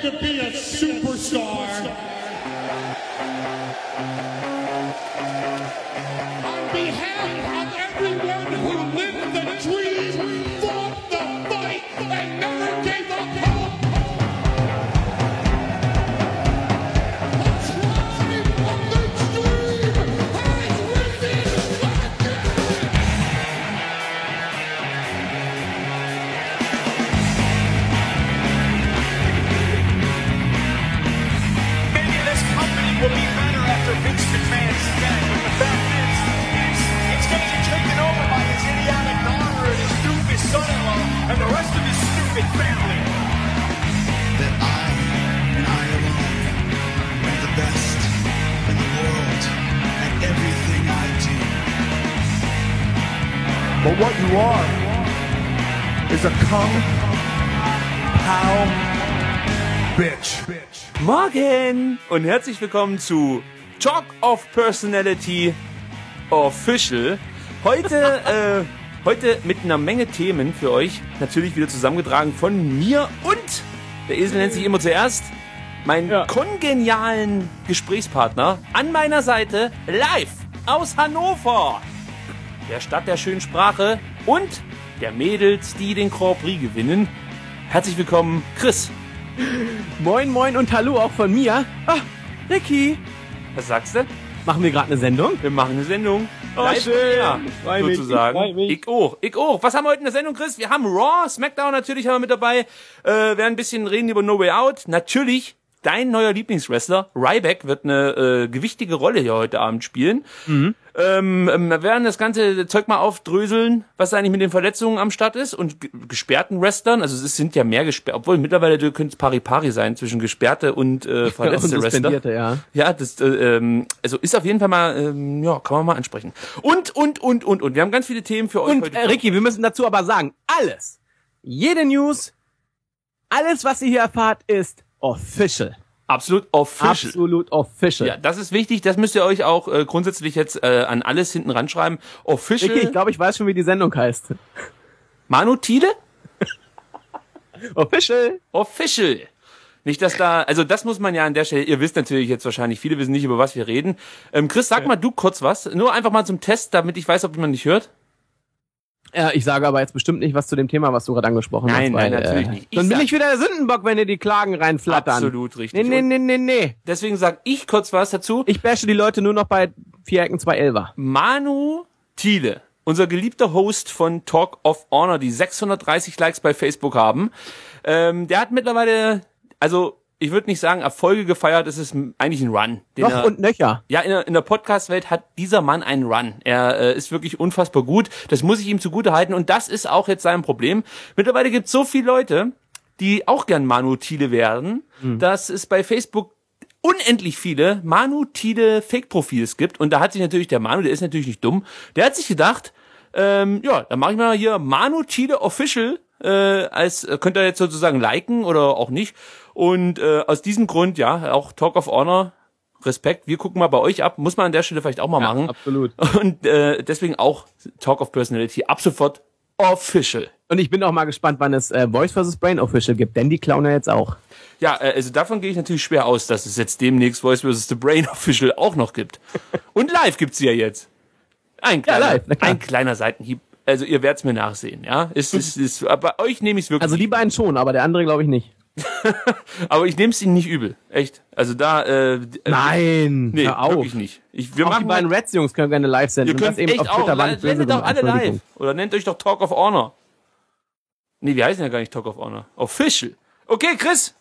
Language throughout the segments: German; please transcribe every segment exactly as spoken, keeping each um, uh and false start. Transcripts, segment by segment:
to be a superstar. On behalf of everyone who lived the dream, fought the fight, and never gave up hope. The tribe of the dream has risen again. Maybe this company will be better after Vince McMahon's dead, but the fact is, is it's going to get taken over by his idiotic daughter and his stupid son-in-law and the rest of his stupid family. That I and I alone am the best in the world at everything I do. But what you are is a kung pao bitch. Morgen und herzlich willkommen zu Talk of Personality Official. Heute, äh, heute mit einer Menge Themen für euch. Natürlich wieder zusammengetragen von mir und, der Esel nennt sich immer zuerst, meinen Ja. kongenialen Gesprächspartner an meiner Seite, live aus Hannover, der Stadt der schönen Sprache und der Mädels, die den Grand Prix gewinnen. Herzlich willkommen, Chris. Moin, moin und hallo auch von mir. Ah, Ricky. Was sagst du? Machen wir gerade eine Sendung? Wir machen eine Sendung. Oh, Live schön. on air, Freu mich, sozusagen. ich freu mich. Ich auch, ich auch. Was haben wir heute in der Sendung, Chris? Wir haben Raw, SmackDown natürlich haben wir mit dabei. Äh, werden ein bisschen reden über No Way Out. Natürlich, dein neuer Lieblingswrestler, Ryback, wird eine äh, gewichtige Rolle hier heute Abend spielen. Mhm. Ähm, ähm, wir werden das ganze Zeug mal aufdröseln, was eigentlich mit den Verletzungen am Start ist und ge- gesperrten Wrestlern. Also es sind ja mehr gesperrt, obwohl mittlerweile könnte es pari-pari sein zwischen gesperrte und äh, verletzte Und Wrestler. suspendierte, ja. Ja, das äh, ähm, also ist auf jeden Fall mal, ähm, ja, kann man mal ansprechen. Und, und, und, und, und. Wir haben ganz viele Themen für euch Und heute. äh, Ricky, wir müssen dazu aber sagen, alles, jede News, alles, was ihr hier erfahrt, ist official. Absolut official. Absolut official. Ja, das ist wichtig. Das müsst ihr euch auch äh, grundsätzlich jetzt äh, an alles hinten ranschreiben. Official. Ricky, ich glaube, ich weiß schon, wie die Sendung heißt. Manu Thiele? Official. Official. Nicht, dass da, also das muss man ja an der Stelle, ihr wisst natürlich jetzt wahrscheinlich, viele wissen nicht, über was wir reden. Ähm, Chris, sag mal du kurz was. Nur einfach mal zum Test, damit ich weiß, ob man nicht hört. Ja, ich sage aber jetzt bestimmt nicht was zu dem Thema, was du gerade angesprochen Nein, hast. nein, natürlich äh, nicht. Ich Dann bin sag- ich wieder der Sündenbock, wenn dir die Klagen reinflattern. Absolut richtig. Nee, nee, Und nee, nee, nee. deswegen sag ich kurz was dazu. Ich bashe die Leute nur noch bei Vierecken zwei Elfer. Manu Thiele, unser geliebter Host von Talk of Honor, die sechshundertdreißig Likes bei Facebook haben, ähm, der hat mittlerweile, also ich würde nicht sagen Erfolge gefeiert, es ist eigentlich ein Run. Den Noch er, und nöcher. ja, in der, in der Podcast-Welt hat dieser Mann einen Run. Er äh, ist wirklich unfassbar gut. Das muss ich ihm zugute halten und das ist auch jetzt sein Problem. Mittlerweile gibt es so viele Leute, die auch gern Manu Thiele werden, dass es bei Facebook unendlich viele Manu Thiele Fake-Profils gibt und da hat sich natürlich der Manu, der ist natürlich nicht dumm, der hat sich gedacht, ähm, ja, dann mache ich mal hier Manu Thiele Official, äh, als äh, könnt ihr jetzt sozusagen liken oder auch nicht. Und äh, aus diesem Grund, ja, auch Talk of Honor, Respekt, wir gucken mal bei euch ab, muss man an der Stelle vielleicht auch mal Ja, machen. absolut. Und äh, deswegen auch Talk of Personality ab sofort official. Und ich bin auch mal gespannt, wann es äh, Voice versus. Brain Official gibt, denn die klauen ja jetzt auch. Ja, äh, also davon gehe ich natürlich schwer aus, dass es jetzt demnächst Voice versus. The Brain Official auch noch gibt. Und live gibt's sie ja jetzt. Ein kleiner, live, na klar. ein kleiner Seitenhieb. Also ihr werdet's mir nachsehen, ja. Ist, ist, ist, bei euch nehme ich es wirklich. Also die beiden schon, aber der andere glaube ich nicht. Aber ich nehme es ihnen nicht übel, echt. Also da, äh, Nein, nee, hör auf. wirklich nicht. Ich, wir Auch die machen beiden Reds-Jungs können gerne live senden. Ihr und könnt das eben echt auf auch, Twitter waren böse nennt doch gemacht. alle live. Entschuldigung. Oder nennt euch doch Talk of Honor. Nee, wir heißen ja gar nicht Talk of Honor. Official. Okay, Chris.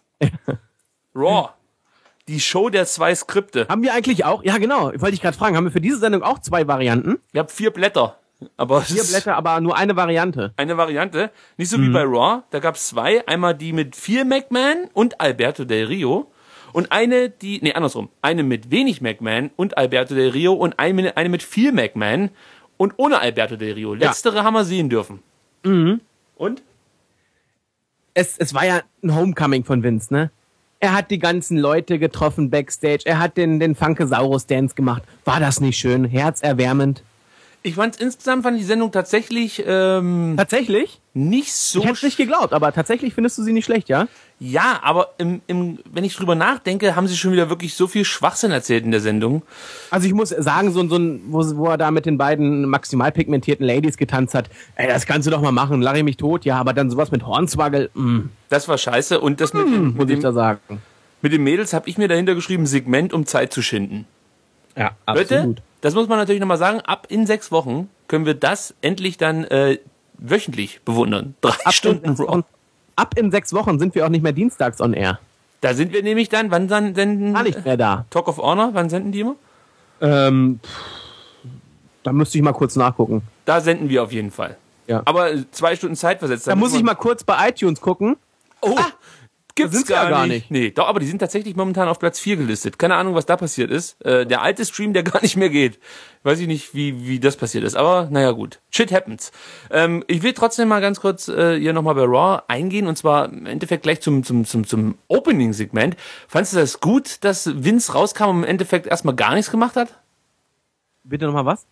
Raw. Die Show der zwei Skripte. Haben wir eigentlich auch, ja genau, wollte ich gerade fragen, haben wir für diese Sendung auch zwei Varianten? Ihr habt vier Blätter. Aber es Vier ist Blätter, aber nur eine Variante. eine Variante. Nicht so wie bei Raw. Da gab es zwei. Einmal die mit viel McMahon und Alberto Del Rio. Und eine, die, nee, andersrum. Eine mit wenig McMahon und Alberto Del Rio und eine, eine mit viel McMahon und ohne Alberto Del Rio. Letztere haben wir sehen dürfen. Und? Es, es war ja ein Homecoming von Vince, ne? Er hat die ganzen Leute getroffen backstage. Er hat den, den Funkesaurus-Dance gemacht. War das nicht schön? Herzerwärmend. Ich fand insgesamt fand die Sendung tatsächlich, ähm, Tatsächlich? nicht so... Ich hätte es nicht geglaubt, aber tatsächlich findest du sie nicht schlecht, ja? Ja, aber im, im, wenn ich drüber nachdenke, haben sie schon wieder wirklich so viel Schwachsinn erzählt in der Sendung. Also ich muss sagen, so, so ein, wo, wo er da mit den beiden maximal pigmentierten Ladies getanzt hat, ey, das kannst du doch mal machen, lache ich mich tot, ja, aber dann sowas mit Hornswoggle, mh, Das war scheiße. Und das mit, dem, muss mit, ich da dem, sagen. mit den Mädels habe ich mir dahinter geschrieben, Segment, um Zeit zu schinden. Ja, Leute, das muss man natürlich nochmal sagen, ab in sechs Wochen können wir das endlich dann äh, wöchentlich bewundern. Drei Ab Stunden in, sechs Raw. Wochen, ab in sechs Wochen sind wir auch nicht mehr dienstags on air. Da sind wir nämlich dann, wann dann senden? Gar nicht mehr da. Talk of Honor, wann senden die immer? Ähm, pff, da müsste ich mal kurz nachgucken. Da senden wir auf jeden Fall. Ja. Aber äh, zwei Stunden Zeit versetzt. Da muss ich mal kurz bei iTunes gucken. Oh, gibt's sind sie gar, ja gar nicht. nicht. Nee, doch, aber die sind tatsächlich momentan auf Platz vier gelistet. Keine Ahnung, was da passiert ist. Äh, der alte Stream, der gar nicht mehr geht. Weiß ich nicht, wie wie das passiert ist. Aber naja, gut. Shit happens. Ähm, ich will trotzdem mal ganz kurz äh, hier nochmal bei Raw eingehen. Und zwar im Endeffekt gleich zum zum zum zum Opening-Segment. Fandest du das gut, dass Vince rauskam und im Endeffekt erstmal gar nichts gemacht hat? Bitte nochmal was?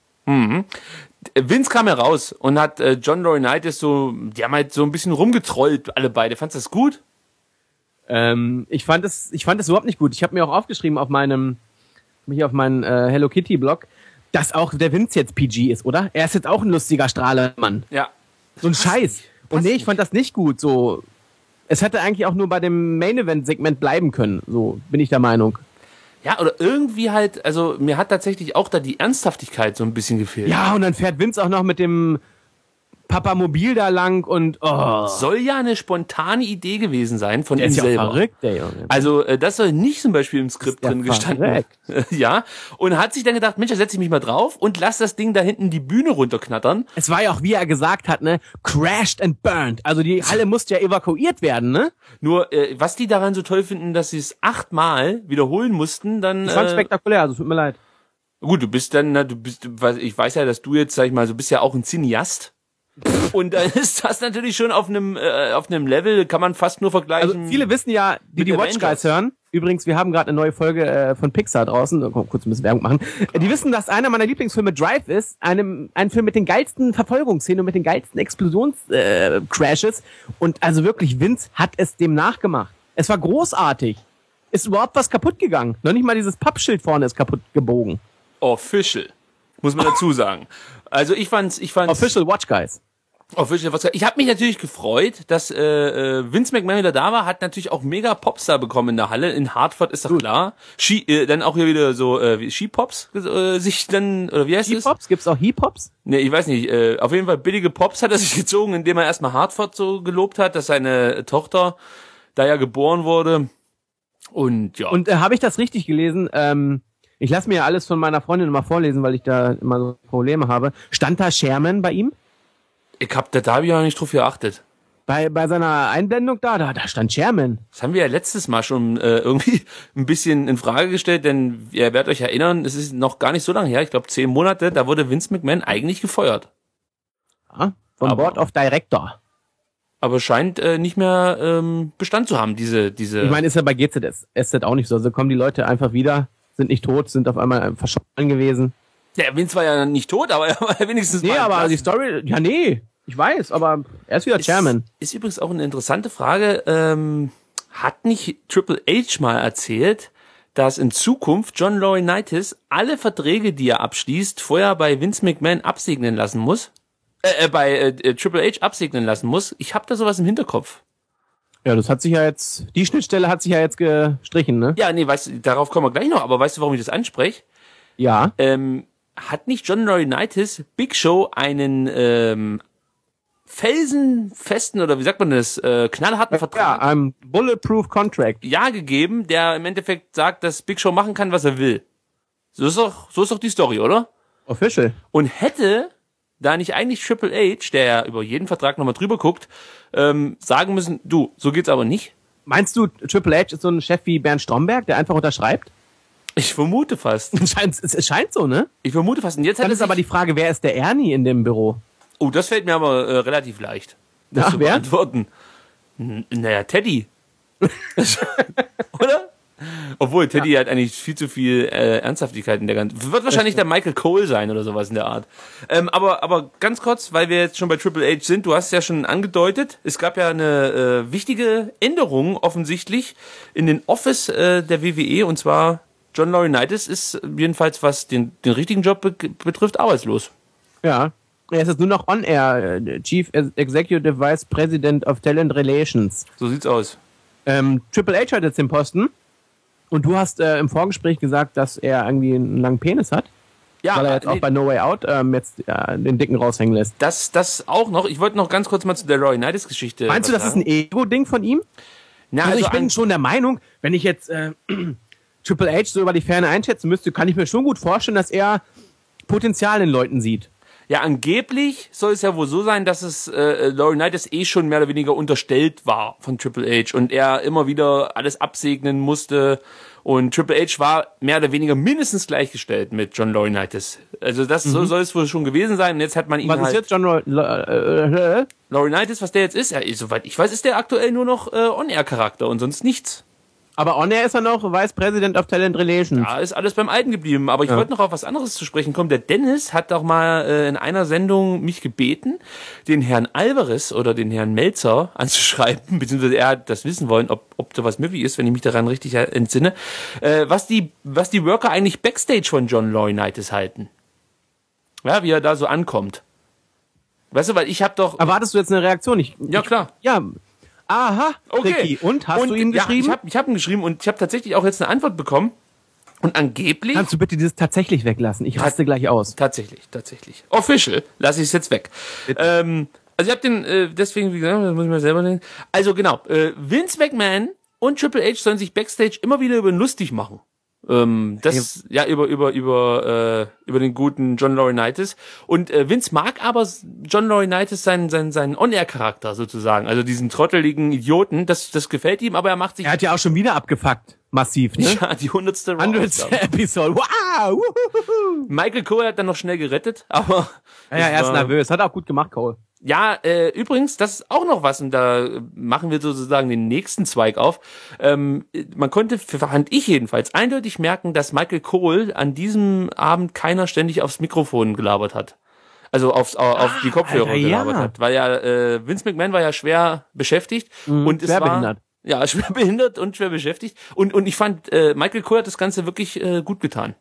Vince kam heraus und hat äh, John Laurinaitis so, die haben halt so ein bisschen rumgetrollt, alle beide. Fandest du das gut? Ähm, ich fand es, ich fand es überhaupt nicht gut. Ich habe mir auch aufgeschrieben auf meinem, mich auf meinen äh, Hello Kitty Blog, dass auch der Vince jetzt P G ist, oder? Er ist jetzt auch ein lustiger Strahlemann. Ja. So ein Scheiß. Und nee, ich fand das nicht gut. So, es hätte eigentlich auch nur bei dem Main Event Segment bleiben können. So bin ich der Meinung. Ja, oder irgendwie halt, also mir hat tatsächlich auch da die Ernsthaftigkeit so ein bisschen gefehlt. Ja, und dann fährt Vince auch noch mit dem Papamobil da lang und oh, Soll ja eine spontane Idee gewesen sein von der ihm ist ja selber. verrückt, der Junge. Also äh, das soll nicht zum Beispiel im Skript ja drin gestanden. verrückt. Ja, und hat sich dann gedacht, Mensch, da setze ich mich mal drauf und lass das Ding da hinten die Bühne runterknattern. Es war ja auch, wie er gesagt hat, ne, crashed and burned. Also die Halle musste ja evakuiert werden, ne? Nur, äh, was die daran so toll finden, dass sie es achtmal wiederholen mussten, dann... Ich fand äh, spektakulär, also tut mir leid. Gut, du bist dann, na, du bist, du- weiß- ich weiß ja, dass du jetzt, sag ich mal, du bist ja auch ein Cineast. Und dann ist das natürlich schon auf einem äh, auf einem Level, kann man fast nur vergleichen. Also viele wissen ja, die mit die Watch Avengers. Guys hören. Übrigens, wir haben gerade eine neue Folge äh, von Pixar draußen. Komm, kurz ein bisschen Werbung machen. Äh, Die wissen, dass einer meiner Lieblingsfilme Drive ist. Einem, ein Film mit den geilsten Verfolgungsszenen und mit den geilsten Explosionscrashes. Äh, Crashes. Und also wirklich, Vince hat es dem nachgemacht. Es war großartig. Ist überhaupt was kaputt gegangen. Noch nicht mal dieses Pappschild vorne ist kaputt gebogen. Official, muss man dazu sagen. Also ich fand's, ich fand's Official Watch Guys. Official. Was, ich habe mich natürlich gefreut, dass äh, äh, Vince McMahon wieder da war. Hat natürlich auch mega Popstar bekommen in der Halle. In Hartford ist doch klar. Ski, äh, dann auch hier wieder so äh, wie Skipops äh, sich dann oder wie heißt es? Hip-Hops? Gibt's auch Hip-Hops? Nee, ich weiß nicht. Äh, auf jeden Fall billige Pops hat er sich gezogen, indem er erstmal Hartford so gelobt hat, dass seine Tochter da ja geboren wurde. Und ja. Und äh, habe ich das richtig gelesen? Ähm, ich lasse mir ja alles von meiner Freundin immer vorlesen, weil ich da immer so Probleme habe. Stand da Sherman bei ihm? ich hab, da habe ich ja nicht drauf geachtet. Bei, bei seiner Einblendung da, da, da stand Sherman. Das haben wir ja letztes Mal schon äh, irgendwie ein bisschen in Frage gestellt, denn ihr werdet euch erinnern, es ist noch gar nicht so lange her, ich glaube zehn Monate, da wurde Vince McMahon eigentlich gefeuert. Ja, vom Aber- Board of Director. Aber scheint äh, nicht mehr ähm, Bestand zu haben, diese, diese... Ich meine, ist ja bei G Z S Z auch nicht so. Also kommen die Leute einfach wieder, sind nicht tot, sind auf einmal verschollen gewesen. der Vince war ja nicht tot, aber er war ja wenigstens Nee, mal aber entlassen. die Story, ja nee, ich weiß, aber er ist wieder Chairman. Ist übrigens auch eine interessante Frage. Ähm, hat nicht Triple H mal erzählt, dass in Zukunft John Laurinaitis alle Verträge, die er abschließt, vorher bei Vince McMahon absegnen lassen muss? Äh, äh bei äh, Triple H absegnen lassen muss? Ich habe da sowas im Hinterkopf. Ja, das hat sich ja jetzt, die Schnittstelle hat sich ja jetzt gestrichen, ne? Ja, nee, weißt du, darauf kommen wir gleich noch, aber weißt du, warum ich das anspreche? Ja. Ähm, hat nicht John Laurinaitis Big Show einen ähm, felsenfesten oder wie sagt man das, äh, knallharten Ja, Vertrag ein Bulletproof Contract. ja gegeben, der im Endeffekt sagt, dass Big Show machen kann, was er will. So ist doch, so ist doch die Story, oder? Official. Und hätte da nicht eigentlich Triple H, der ja über jeden Vertrag nochmal drüber guckt, ähm, sagen müssen, du, so geht's aber nicht? Meinst du, Triple H ist so ein Chef wie Bernd Stromberg, der einfach unterschreibt? Ich vermute fast. Es scheint, es, es scheint so, ne? Ich vermute fast. Und jetzt Dann hat ist aber die Frage, wer ist der Ernie in dem Büro? Oh, das fällt mir aber äh, relativ leicht. Das Ja, zu wer? beantworten. N- Naja, Teddy. Oder? Obwohl, Teddy ja. hat eigentlich viel zu viel äh, Ernsthaftigkeit in der ganzen... Wird wahrscheinlich der Michael Cole sein oder sowas in der Art. Ähm, aber aber ganz kurz, weil wir jetzt schon bei Triple H sind, du hast es ja schon angedeutet, es gab ja eine äh, wichtige Änderung offensichtlich in den Office äh, der W W E, und zwar John Laurinaitis ist jedenfalls, was den, den richtigen Job be- betrifft, arbeitslos. Ja, er ist jetzt nur noch On-Air, äh, Chief Executive Vice President of Talent Relations. So sieht's aus. Ähm, Triple H hat jetzt den Posten. Und du hast äh, im Vorgespräch gesagt, dass er irgendwie einen langen Penis hat. Ja, weil er jetzt nee, auch bei No Way Out ähm, jetzt ja, den Dicken raushängen lässt. Das, das auch noch. Ich wollte noch ganz kurz mal zu der Laurinaitis-Geschichte. Meinst du, das sagen. ist ein Ego-Ding von ihm? Na, Also, also ich bin an, schon der Meinung, wenn ich jetzt äh, Triple H so über die Ferne einschätzen müsste, kann ich mir schon gut vorstellen, dass er Potenzial in Leuten sieht. Ja, angeblich soll es ja wohl so sein, dass es äh, Laurinaitis eh schon mehr oder weniger unterstellt war von Triple H und er immer wieder alles absegnen musste, und Triple H war mehr oder weniger mindestens gleichgestellt mit John Laurinaitis. Also das mhm. so soll es wohl schon gewesen sein, und jetzt hat man ihn Was halt... ist jetzt John Lau- La- äh, äh, Laurinaitis, was der jetzt ist, ja, soweit ich weiß, ist der aktuell nur noch äh, On-Air-Charakter und sonst nichts. Aber On-Air ist er noch Vice President of Talent Relations. Ja, ist alles beim Alten geblieben. Aber ich Ja. wollte noch auf was anderes zu sprechen kommen. Der Dennis hat doch mal äh, in einer Sendung mich gebeten, den Herrn Alvarez oder den Herrn Meltzer anzuschreiben, beziehungsweise er hat das wissen wollen, ob, ob da was möglich ist, wenn ich mich daran richtig entsinne, äh, was die, was die Worker eigentlich Backstage von John Laurinaitis halten. Ja, wie er da so ankommt. Weißt du, weil ich habe doch... Erwartest du jetzt eine Reaktion? Ich, Ja, ich, klar. Ja. Aha, Okay. Ricky. Und, hast und, du ihm ja, geschrieben? Ich habe ich hab ihm geschrieben und ich habe tatsächlich auch jetzt eine Antwort bekommen. Und angeblich... Kannst du bitte dieses tatsächlich weglassen? Ich raste gleich aus. Tatsächlich, tatsächlich. Official, lasse ich es jetzt weg. Ähm, also ich habe den, äh, deswegen, wie gesagt, das muss ich mal selber nennen. Also genau, äh, Vince McMahon und Triple H sollen sich Backstage immer wieder über ihn lustig machen. Ähm, das, ja, über, über, über, äh, über den guten John Laurinaitis. Und äh, Vince mag aber John Laurinaitis seinen, seinen, seinen On-Air-Charakter sozusagen. Also diesen trotteligen Idioten. Das, das gefällt ihm, aber er macht sich... Er hat ja auch schon wieder abgefuckt. Massiv, ne? ja, die hundertste Hundertste Episode. Wow! Wuhuhu. Michael Cole hat dann noch schnell gerettet, aber... Ja, ja, er ist war- nervös. Hat auch gut gemacht, Cole. Ja, äh, übrigens, das ist auch noch was, und da machen wir sozusagen den nächsten Zweig auf. Ähm, man konnte, fand ich jedenfalls, eindeutig merken, dass Michael Cole an diesem Abend keiner ständig aufs Mikrofon gelabert hat. Also aufs, auf ah, die Kopfhörer Alter, gelabert ja. hat. Weil ja, äh, Vince McMahon war ja schwer beschäftigt. Mhm, und es schwer war, behindert. Ja, schwer behindert und schwer beschäftigt. Und, und ich fand, äh, Michael Cole hat das Ganze wirklich äh, gut getan.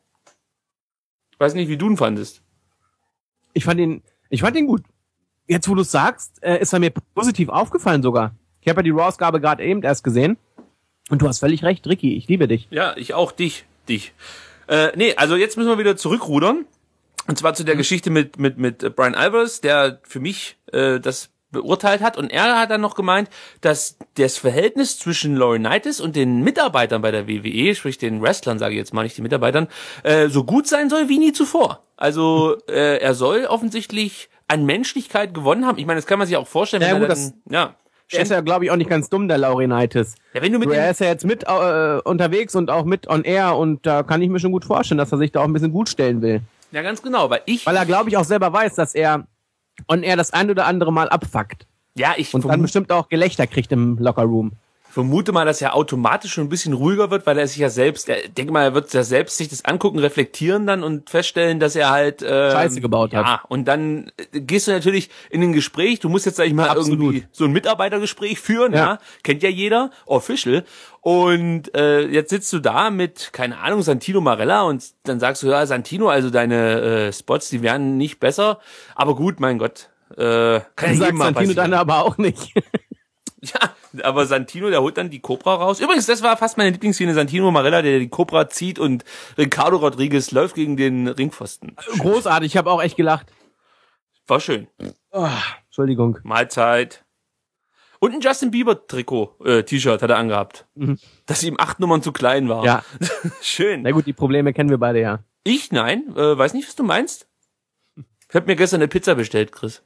Ich weiß nicht, wie du ihn fandest. Ich fand ihn, ich fand ihn gut. Jetzt, wo du es sagst, äh, ist er mir positiv aufgefallen sogar. Ich habe ja die Raw-Ausgabe gerade eben erst gesehen. Und du hast völlig recht, Ricky. Ich liebe dich. Ja, ich auch, dich, dich. Äh, nee, also jetzt müssen wir wieder zurückrudern. Und zwar zu der Mhm. Geschichte mit, mit, mit äh, Brian Alvarez, der für mich äh, das beurteilt hat. Und er hat dann noch gemeint, dass das Verhältnis zwischen Laurinaitis und den Mitarbeitern bei der W W E, sprich den Wrestlern, sage ich jetzt mal, nicht den Mitarbeitern, äh, so gut sein soll wie nie zuvor. Also äh, er soll offensichtlich an Menschlichkeit gewonnen haben. Ich meine, das kann man sich auch vorstellen. Ja, wenn gut, er das- dann, ja, Der ist ja, glaube ich, auch nicht ganz dumm, der Laurinaitis. ja, wenn du mit Du, er dem, ist ja jetzt mit äh, unterwegs und auch mit on air, und da kann ich mir schon gut vorstellen, dass er sich da auch ein bisschen gut stellen will. ja ganz genau, weil ich, Weil er, glaube ich, auch selber weiß, dass er on air das ein oder andere Mal abfuckt. ja, ich Und dann vermute- bestimmt auch Gelächter kriegt im Lockerroom. vermute mal, dass er automatisch schon ein bisschen ruhiger wird, weil er sich ja selbst, ich denke mal, er wird ja selbst sich das angucken, reflektieren dann und feststellen, dass er halt ähm, Scheiße gebaut hat. Ja, und dann äh, gehst du natürlich in ein Gespräch, du musst jetzt, sag ich mal, Absolut. irgendwie so ein Mitarbeitergespräch führen, ja. Ja. Kennt ja jeder, official. Und äh, jetzt sitzt du da mit, keine Ahnung, Santino Marella, und dann sagst du, ja, Santino, also deine äh, Spots, die werden nicht besser, aber gut, mein Gott, äh, kann ja Sagt jedem mal Santino passieren. dann aber auch nicht. Ja, aber Santino, der holt dann die Cobra raus. Übrigens, das war fast meine Lieblingsszene, Santino Marella, der die Cobra zieht und Ricardo Rodriguez läuft gegen den Ringpfosten. Großartig, ich habe auch echt gelacht. War schön. Oh, Entschuldigung. Mahlzeit. Und ein Justin Bieber Trikot, äh, T-Shirt hat er angehabt. Dass ihm acht Nummern zu klein war. Ja. Schön. Na gut, die Probleme kennen wir beide ja. Ich, nein, äh, weiß nicht, was du meinst. Ich habe mir gestern eine Pizza bestellt, Chris.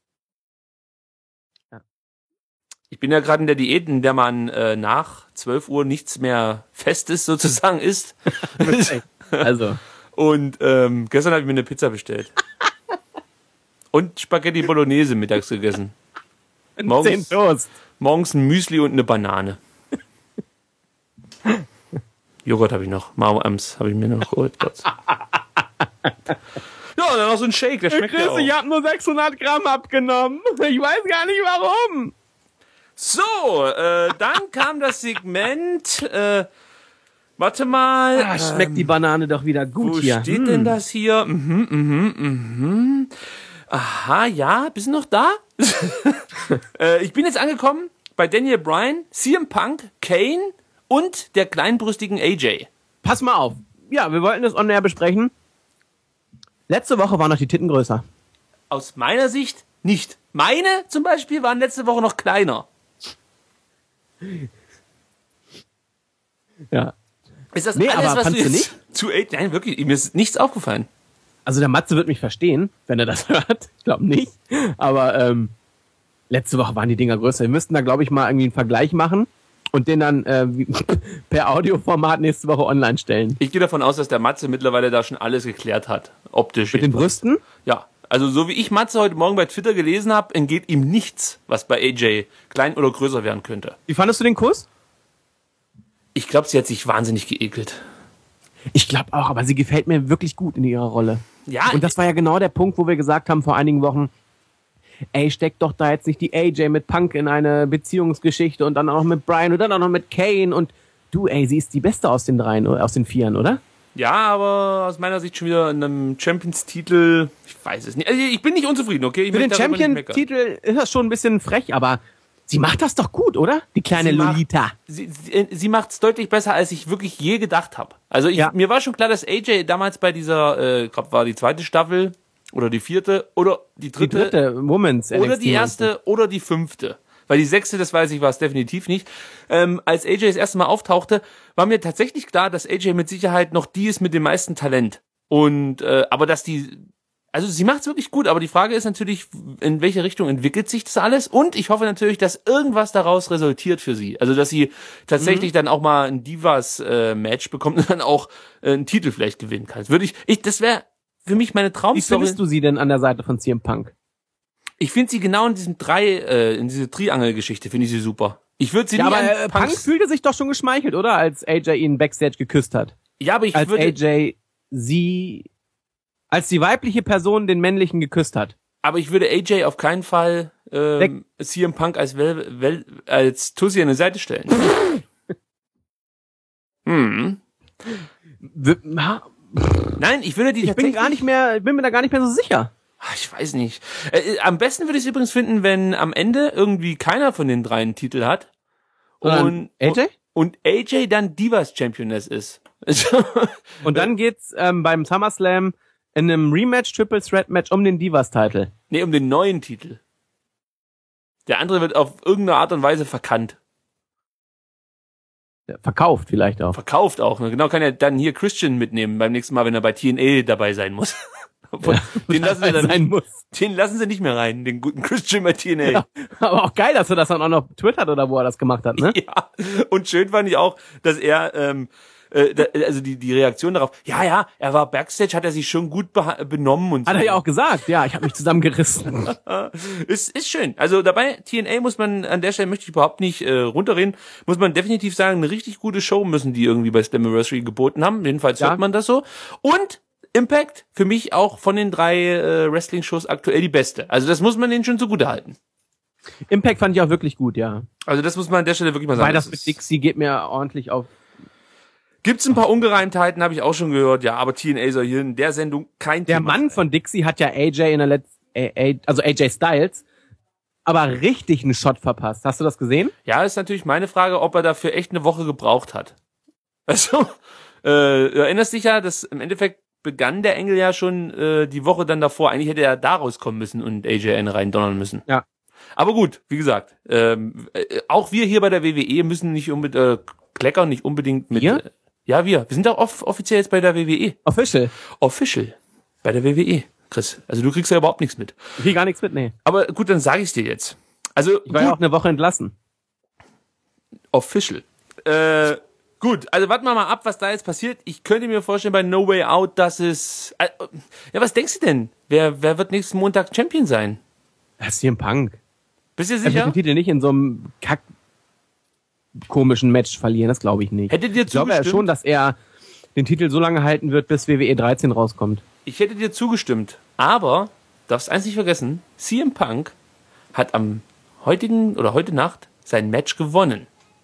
Ja. Ich bin ja gerade in der Diät, in der man äh, nach zwölf Uhr nichts mehr Festes sozusagen isst. Also, Und ähm, gestern habe ich mir eine Pizza bestellt. Und Spaghetti Bolognese mittags gegessen. zehn Morgens, Toast. morgens ein Müsli und eine Banane. Joghurt habe ich noch. Mao Ems habe ich mir noch geholt. Kurz. Ja, dann noch so ein Shake, der schmeckt ja Chris, auch. ich habe nur sechshundert Gramm abgenommen. Ich weiß gar nicht warum. So, äh, dann kam das Segment, äh, warte mal. Ah, schmeckt die Banane doch wieder gut Wo hier. steht Hm. denn das hier? Mhm, mhm, mhm. Aha, ja, bist du noch da? äh, ich bin jetzt angekommen bei Daniel Bryan, C M Punk, Kane und der kleinbrüstigen A J. Pass mal auf. Ja, wir wollten das on air besprechen. Letzte Woche waren noch die Titten größer. Aus meiner Sicht nicht. Meine zum Beispiel waren letzte Woche noch kleiner. Ja. Ist das Nee, alles, aber was fandst du du jetzt zu eight? Nein, wirklich, mir ist nichts aufgefallen. Also der Matze wird mich verstehen, wenn er das hört. Ich glaube nicht. Aber ähm, letzte Woche waren die Dinger größer. Wir müssten da, glaube ich, mal irgendwie einen Vergleich machen und den dann äh, wie- per Audioformat nächste Woche online stellen. Ich gehe davon aus, dass der Matze mittlerweile da schon alles geklärt hat. Optisch. Mit den jedenfalls. Brüsten? Ja. Also so wie ich Matze heute Morgen bei Twitter gelesen habe, entgeht ihm nichts, was bei A J klein oder größer werden könnte. Wie fandest du den Kuss? Ich glaube, sie hat sich wahnsinnig geekelt. Ich glaube auch, aber sie gefällt mir wirklich gut in ihrer Rolle. Ja, Und das war ja genau der Punkt, wo wir gesagt haben vor einigen Wochen, ey, steckt doch da jetzt nicht die A J mit Punk in eine Beziehungsgeschichte und dann auch noch mit Brian und dann auch noch mit Kane und du, ey, sie ist die Beste aus den dreien, oder aus den Vieren, oder? ja, aber aus meiner Sicht schon wieder in einem Champions-Titel. Ich weiß es nicht. Also ich bin nicht unzufrieden, okay? Ich Für den möchte darüber nicht meckern. Champion-Titel ist das schon ein bisschen frech, aber sie macht das doch gut, oder? Die kleine Sie macht- Lolita. Sie, sie, sie macht es deutlich besser, als ich wirklich je gedacht habe. Also ich, Ja. mir war schon klar, dass A J damals bei dieser, äh, ich glaube, war die zweite Staffel oder die vierte oder die Die dritte, dritte Women's oder N X T die erste oder die fünfte. Weil die sechste, das weiß ich, war es definitiv nicht. Ähm, als A J das erste Mal auftauchte, war mir tatsächlich klar, dass A J mit Sicherheit noch die ist mit dem meisten Talent. Und äh, aber dass die, also sie macht's wirklich gut, aber die Frage ist natürlich, in welche Richtung entwickelt sich das alles? Und ich hoffe natürlich, dass irgendwas daraus resultiert für sie. Also dass sie tatsächlich dann auch mal ein Divas-Match bekommt und dann auch äh, einen Titel vielleicht gewinnen kann. Das würde ich, ich, das wäre für mich meine Wie Traumstory. findest du sie denn an der Seite von C M Punk? Ich finde sie genau in diesem drei, äh, in diese Triangel-Geschichte finde ich sie super. Ich würde sie Ja, nie aber an äh, Punk Punks- fühlte sich doch schon geschmeichelt, oder? Als A J ihn backstage geküsst hat. Ja, aber ich Als würde, A J sie, als die weibliche Person den männlichen geküsst hat. aber ich würde A J auf keinen Fall ähm, C M Punk als well, well, als Tussi an die Seite stellen. hm. W- ha, Nein, ich würde die Ich bin tatsächlich. gar nicht mehr, ich bin mir da gar nicht mehr so sicher. Ach, ich weiß nicht. Äh, äh, am besten würde ich es übrigens finden, wenn am Ende irgendwie keiner von den dreien einen Titel hat. Sondern A J? Und A J dann Divas Championess ist. Und dann geht's ähm, beim SummerSlam in einem Rematch, Triple Threat Match um den Divas-Titel. Nee, um den neuen Titel. Der andere wird auf irgendeine Art und Weise verkannt. Ja, verkauft vielleicht auch. Verkauft auch. Ne? Genau, kann er dann hier Christian mitnehmen beim nächsten Mal, wenn er bei T N A dabei sein muss. Obwohl, den, lassen sie dann sein nicht, muss. den lassen sie nicht mehr rein, den guten Christian bei T N A. Ja, aber auch geil, dass er das dann auch noch twittert oder wo er das gemacht hat, ne? Ja, und schön fand ich auch, dass er, ähm, äh, da, also die, die Reaktion darauf, ja, ja, er war Backstage, hat er sich schon gut beha- benommen und so. Hat er ja auch gesagt, ja, ich habe mich zusammengerissen. Ist, ist schön. Also dabei, T N A muss man, an der Stelle möchte ich überhaupt nicht äh, runterreden, muss man definitiv sagen, eine richtig gute Show müssen die irgendwie bei Slammiversary geboten haben. Jedenfalls Ja. hört man das so. Und Impact, für mich auch von den drei äh, Wrestling-Shows aktuell die beste. Also das muss man denen schon zugute halten. Impact fand ich auch wirklich gut, ja. Also das muss man an der Stelle wirklich mal sagen. Weil das Das mit ist- Dixie geht mir ordentlich auf. Gibt's ein paar Ungereimtheiten, habe ich auch schon gehört. Ja, aber T N A soll hier in der Sendung kein Der Thema Mann von Dixie hat ja A J in der letzten, also A J Styles, aber richtig einen Shot verpasst. Hast du das gesehen? Ja, ist natürlich meine Frage, ob er dafür echt eine Woche gebraucht hat. Also, äh, du erinnerst dich ja, dass im Endeffekt begann der Engel ja schon äh, die Woche dann davor. Eigentlich hätte er da rauskommen müssen und A J N rein donnern müssen. Ja. Aber gut, wie gesagt, ähm, äh, auch wir hier bei der W W E müssen nicht unbedingt, äh, kleckern nicht unbedingt mit. Wir? Äh, ja, wir. Wir sind auch off- offiziell jetzt bei der W W E. Official. Official. Bei der W W E, Chris. Also du kriegst ja überhaupt nichts mit. Ich krieg gar nichts mit, nee. Aber gut, dann sage ich dir jetzt. Also Ich war ja gut, auch eine Woche entlassen. official. Äh, gut, also warten wir mal ab, was da jetzt passiert. Ich könnte mir vorstellen bei No Way Out, dass es... Äh, ja, was denkst du denn? Wer, wer wird nächsten Montag Champion sein? Das ist hier ein Punk. Bist du Er wird sicher? den Titel nicht in so einem Kack komischen Match verlieren, das glaube ich nicht. Hättet ihr Ich glaube ja zugestimmt? schon, dass er den Titel so lange halten wird, bis W W E dreizehn rauskommt. Ich hätte dir zugestimmt, aber darfst eins nicht vergessen, C M Punk hat am heutigen oder heute Nacht sein Match gewonnen.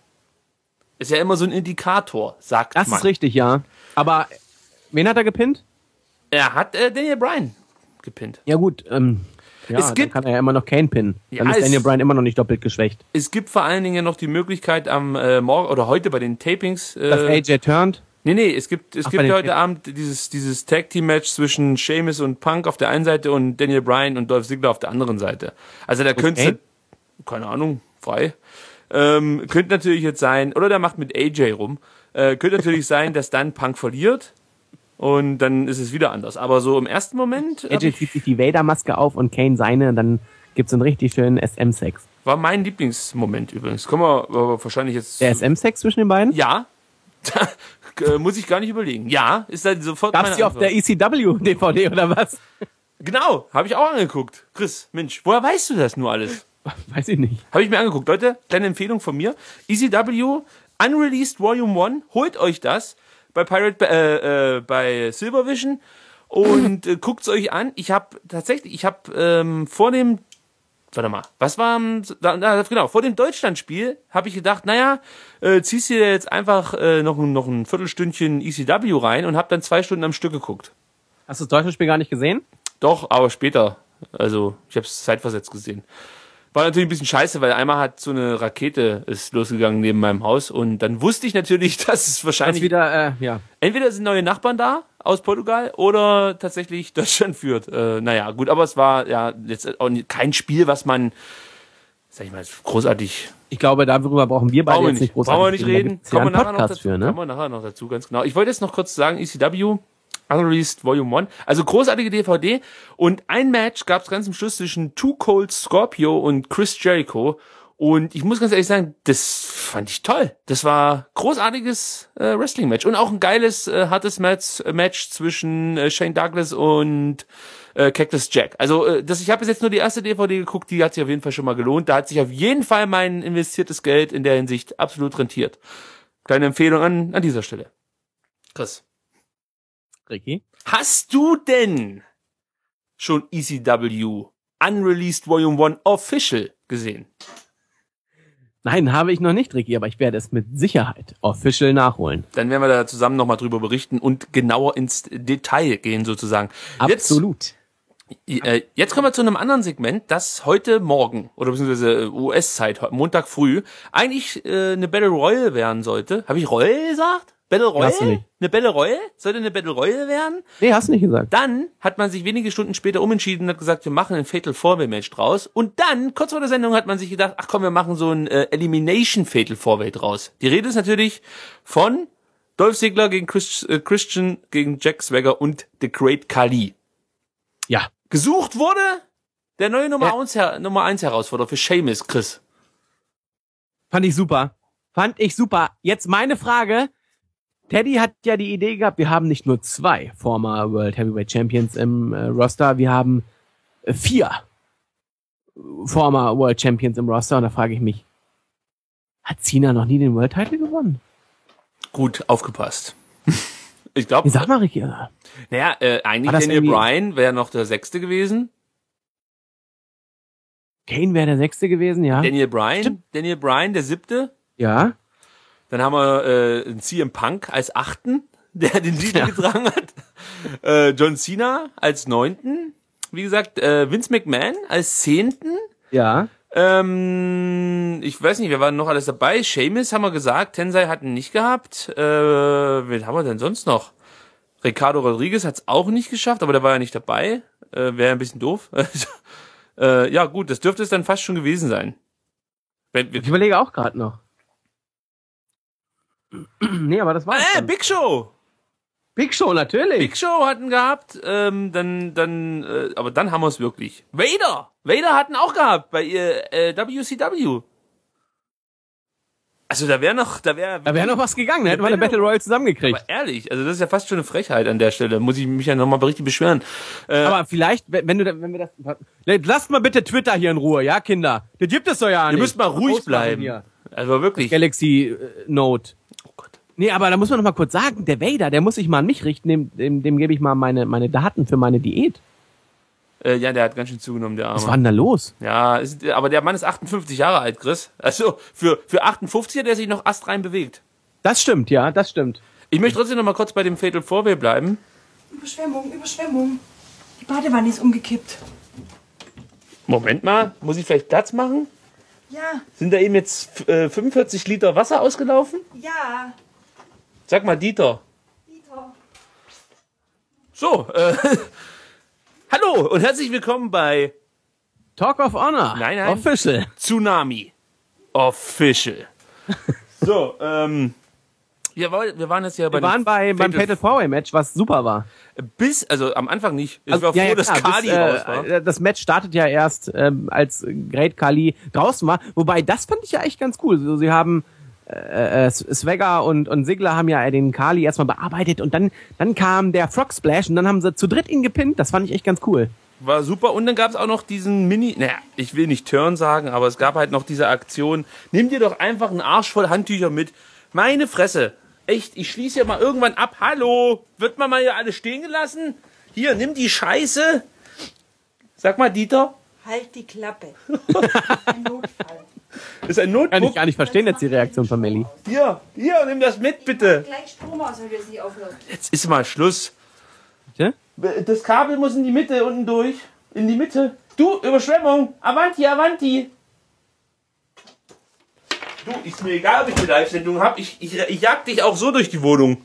Ist ja immer so ein Indikator, sagt Das man. ist richtig, ja. Aber wen hat er gepinnt? Er hat äh, Daniel Bryan gepinnt. Ja gut, ähm, ja, Es gibt- dann kann er ja immer noch Kane pinnen. Dann Ja, ist es- Daniel Bryan immer noch nicht doppelt geschwächt. Es gibt vor allen Dingen noch die Möglichkeit am äh, Morgen oder heute bei den Tapings. Äh, Dass A J turnt. nee, nee, es gibt es Ach, bei gibt den ja heute Tapings. Abend dieses dieses Tag Team Match zwischen Sheamus und Punk auf der einen Seite und Daniel Bryan und Dolph Ziggler auf der anderen Seite. Also da könnte Kane? keine Ahnung, frei. Ähm, könnte natürlich jetzt sein, oder der macht mit A J rum. Äh, könnte natürlich sein, dass dann Punk verliert und dann ist es wieder anders. Aber so im ersten Moment A hab J ich, zieht sich die Vader-Maske auf und Kane seine, und dann gibt's einen richtig schönen S M-Sex. war mein Lieblingsmoment übrigens. Kommen wir aber wahrscheinlich jetzt. Der S M-Sex zwischen den beiden? Ja. Äh, Muss ich gar nicht überlegen. Ja, ist dann sofort Gab's meine die auf Antwort. der E C W-D V D oder was? Genau, habe ich auch angeguckt. Chris, Mensch, woher weißt du das nur alles? Weiß ich nicht. Habe ich mir angeguckt. Leute, kleine Empfehlung von mir. E C W, Unreleased Volume eins, holt euch das bei Pirate, äh, äh, bei Silvervision und äh, guckt's euch an. Ich habe tatsächlich, ich habe ähm, vor dem, warte mal, was war, am- da, da, genau, vor dem Deutschlandspiel habe ich gedacht, naja, äh, ziehst du dir jetzt einfach äh, noch, ein- noch ein Viertelstündchen E C W rein und habe dann zwei Stunden am Stück geguckt. Hast du das deutsche Spiel gar nicht gesehen? Doch, aber später. Also, ich habe es zeitversetzt gesehen. War natürlich ein bisschen scheiße, weil einmal hat so eine Rakete ist losgegangen neben meinem Haus und dann wusste ich natürlich, dass es Hast wahrscheinlich wieder, äh, ja. entweder sind neue Nachbarn da aus Portugal oder tatsächlich Deutschland führt. Äh, naja, gut, aber es war ja jetzt auch nicht- kein Spiel, was man, sag ich mal, großartig. Ich glaube, darüber brauchen wir beide Brauchen wir jetzt nicht, nicht großartig brauchen wir nicht reden. Da reden. gibt's ja Kommen wir einen nachher noch Podcast dazu. für, ne? Kommen wir nachher noch dazu, ganz genau. Ich wollte jetzt noch kurz sagen, E C W, Unreleased Volume eins. Also großartige D V D. Und ein Match gab es ganz am Schluss zwischen Too Cold Scorpio und Chris Jericho. Und ich muss ganz ehrlich sagen, das fand ich toll. Das war großartiges äh, Wrestling-Match. Und auch ein geiles, äh, hartes Match, äh, Match zwischen äh, Shane Douglas und äh, Cactus Jack. Also äh, das, ich habe bis jetzt nur die erste D V D geguckt, die hat sich auf jeden Fall schon mal gelohnt. Da hat sich auf jeden Fall mein investiertes Geld in der Hinsicht absolut rentiert. Kleine Empfehlung an, an dieser Stelle. Chris. Ricky? Hast du denn schon E C W Unreleased Volume eins Official gesehen? Nein, habe ich noch nicht, Ricky, aber ich werde es mit Sicherheit official nachholen. Dann werden wir da zusammen nochmal drüber berichten und genauer ins Detail gehen sozusagen. Absolut. Jetzt, äh, jetzt kommen wir zu einem anderen Segment, das heute Morgen oder beziehungsweise U S-Zeit, Montag früh, eigentlich äh, eine Battle Royale werden sollte. Habe ich Royale gesagt? Battle Hast du Royale? nicht. Eine Battle Royale? Sollte eine Battle Royale werden? Nee, hast du nicht gesagt. Dann hat man sich wenige Stunden später umentschieden und hat gesagt, wir machen ein Fatal Four-Way Match draus. Und dann, kurz vor der Sendung, hat man sich gedacht, ach komm, wir machen so ein äh, Elimination Fatal Four-Way draus. Die Rede ist natürlich von Dolph Ziggler gegen Chris, äh, Christian, gegen Jack Swagger und The Great Khali. Ja. Gesucht wurde der neue Nummer Ja. eins Her- Nummer eins Herausforderer für Sheamus, Chris. Fand ich super. Fand ich super. Jetzt meine Frage. Teddy hat ja die Idee gehabt, wir haben nicht nur zwei former World Heavyweight Champions im äh, Roster, wir haben äh, vier former World Champions im Roster. Und da frage ich mich, hat Cena noch nie den World Title gewonnen? Gut aufgepasst. Ich glaube, Sag mal, Ricky. naja, äh, eigentlich War das Daniel irgendwie- Bryan wäre noch der Sechste gewesen. Kane wäre der Sechste gewesen, ja? Daniel Bryan, Stimmt. Daniel Bryan, der Siebte. Ja. Dann haben wir äh, einen C M Punk als Achten, der den Titel Ja. getragen hat. Äh, John Cena als Neunten. Wie gesagt, äh, Vince McMahon als Zehnten. Ja. Ähm, ich weiß nicht, wer war noch alles dabei? Sheamus haben wir gesagt, Tensai hat ihn nicht gehabt. Äh, wen haben wir denn sonst noch? Ricardo Rodriguez hat es auch nicht geschafft, aber der war ja nicht dabei. Äh, Wäre ein bisschen doof. äh, ja gut, das dürfte es dann fast schon gewesen sein. Wenn, wir, Ich überlege auch gerade noch. Nee, aber das war äh, Big Show! Big Show, natürlich. Big Show hatten gehabt, ähm, dann, dann, äh, aber dann haben wir es wirklich. Vader! Vader hatten auch gehabt bei ihr äh, W C W. Also da wäre noch, da wäre. Da wäre noch was gegangen, da hätten wir eine Battle- Battle Royale zusammengekriegt. Aber ehrlich, also das ist ja fast schon eine Frechheit an der Stelle. Muss ich mich ja nochmal richtig beschweren. Äh, Aber vielleicht, wenn wenn du, da- wenn wir das, lasst mal bitte Twitter hier in Ruhe, ja, Kinder? Das gibt es doch ja nicht. ihr müsst mal ruhig Ausmachen bleiben. hier. Also wirklich. Galaxy äh, Note. Oh Gott. Nee, aber da muss man noch mal kurz sagen, der Vader, der muss sich mal an mich richten, dem, dem, dem gebe ich mal meine, meine Daten für meine Diät. Äh, ja, der hat ganz schön zugenommen, der Arme. Was war denn da los? Ja, ist, aber der Mann ist achtundfünfzig Jahre alt, Chris. Also für, für achtundfünfzig hat er sich noch astrein bewegt. Das stimmt, ja, das stimmt. Ich möchte trotzdem noch mal kurz bei dem Fatal Four-Way bleiben. Überschwemmung, Überschwemmung. Die Badewanne ist umgekippt. Moment mal, muss ich vielleicht Platz machen? Ja, Sind da eben jetzt äh, fünfundvierzig Liter Wasser ausgelaufen? ja. Sag mal, Dieter. Dieter. So, äh, hallo und herzlich willkommen bei Talk of Honor. Nein, nein. Official. Tsunami Official. So, ähm, wir, woll- wir waren jetzt ja bei Wir waren bei, beim Fatal Four-Way Match, was super war. bis, also am Anfang nicht. Ich Also, war froh, ja, ja, dass klar, Kali bis, raus war. äh, das Match startet ja erst, ähm, als Great Kali draußen war. Wobei, das fand ich ja echt ganz cool. So, sie haben äh, äh, Swagger und, und Ziggler haben ja den Kali erstmal bearbeitet und dann, dann kam der Frog Splash und dann haben sie zu dritt ihn gepinnt. Das fand ich echt ganz cool. War super. Und dann gab es auch noch diesen Mini, naja, ich will nicht Turn sagen, aber es gab halt noch diese Aktion. Nimm dir doch einfach einen Arsch voll Handtücher mit. Meine Fresse. Echt, ich schließe ja mal irgendwann ab. Hallo, wird man mal hier alle stehen gelassen? Hier, nimm die Scheiße. Sag mal, Dieter, Halt die Klappe. Ein Notfall. ist ein Kann ich Notebook. gar nicht verstehen jetzt die Reaktion von Melli. Hier, hier, nimm das mit, bitte. Gleich Strom aus, wenn wir es nicht aufhören. Jetzt ist mal Schluss. Bitte? Das Kabel muss in die Mitte unten durch. In die Mitte. Du, Überschwemmung. Avanti, Avanti. Du, ist mir egal, ob ich eine Live-Sendung habe. Ich, ich, ich jag dich auch so durch die Wohnung.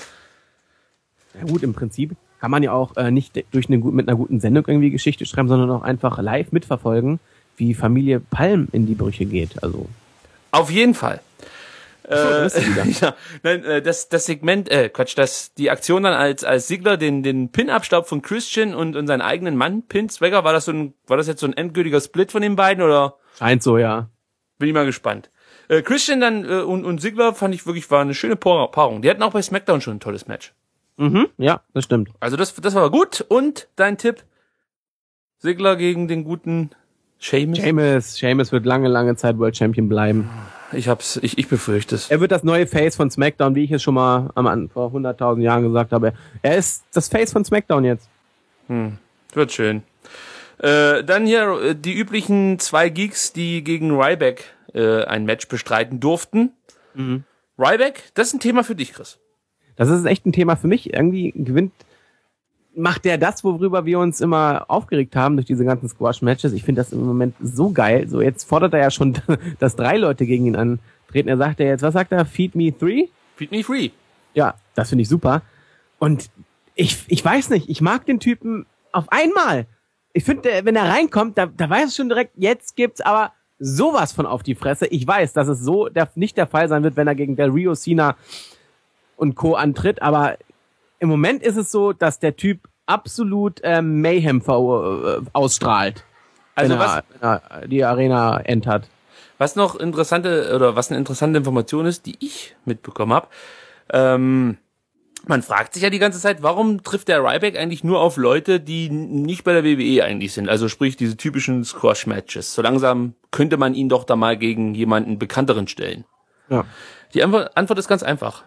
Ja gut, im Prinzip kann man ja auch äh, nicht durch eine, gut- mit einer guten Sendung irgendwie Geschichte schreiben, sondern auch einfach live mitverfolgen, wie Familie Palm in die Brüche geht. Also Auf jeden Fall. da bist du wieder. Ja, nein, äh, das, das Segment, äh, Quatsch, das, die Aktion dann als, als Ziggler den, den Pin-Abstaub von Christian und, und seinen eigenen Mann Pin Swagger, war das so ein, war das jetzt so ein endgültiger Split von den beiden oder? Scheint so, ja. Bin ich mal gespannt. Äh, Christian dann äh, und, und Ziggler fand ich wirklich, war eine schöne Paar- Paarung. Die hatten auch bei SmackDown schon ein tolles Match. Mhm, ja, das stimmt. Also das, das war gut. Und dein Tipp? Ziggler gegen den guten Sheamus? Sheamus, Sheamus wird lange, lange Zeit World Champion bleiben. Ich hab's, ich, ich befürchte es. Er wird das neue Face von SmackDown, wie ich es schon mal am An- vor hunderttausend Jahren gesagt habe. Er ist das Face von SmackDown jetzt. Wird schön. Äh, dann hier äh, die üblichen zwei Geeks, die gegen Ryback äh, ein Match bestreiten durften. Mhm. Ryback, das ist ein Thema für dich, Chris. Das ist echt ein Thema für mich. Irgendwie gewinnt, macht der das, worüber wir uns immer aufgeregt haben durch diese ganzen Squash-Matches. Ich finde das im Moment so geil. So, jetzt fordert er ja schon, dass drei Leute gegen ihn antreten. Er sagt ja jetzt, was sagt er? Feed me three? Feed me free. Ja, das finde ich super. Und ich, ich weiß nicht, ich mag den Typen auf einmal. Ich finde, wenn er reinkommt, da, da weiß ich schon direkt, jetzt gibt's aber sowas von auf die Fresse. Ich weiß, dass es so der, nicht der Fall sein wird, wenn er gegen Del Rio, Cena und Co. antritt, aber im Moment ist es so, dass der Typ absolut ähm, Mayhem ver- äh, ausstrahlt, Also wenn, was, er, wenn er die Arena entert. was noch interessante, oder was eine interessante Information ist, die ich mitbekommen habe, ähm, man fragt sich ja die ganze Zeit, warum trifft der Ryback eigentlich nur auf Leute, die n- nicht bei der W W E eigentlich sind? Also sprich diese typischen Squash-Matches. So langsam könnte man ihn doch da mal gegen jemanden Bekannteren stellen. Ja. Die Antwort, Antwort ist ganz einfach.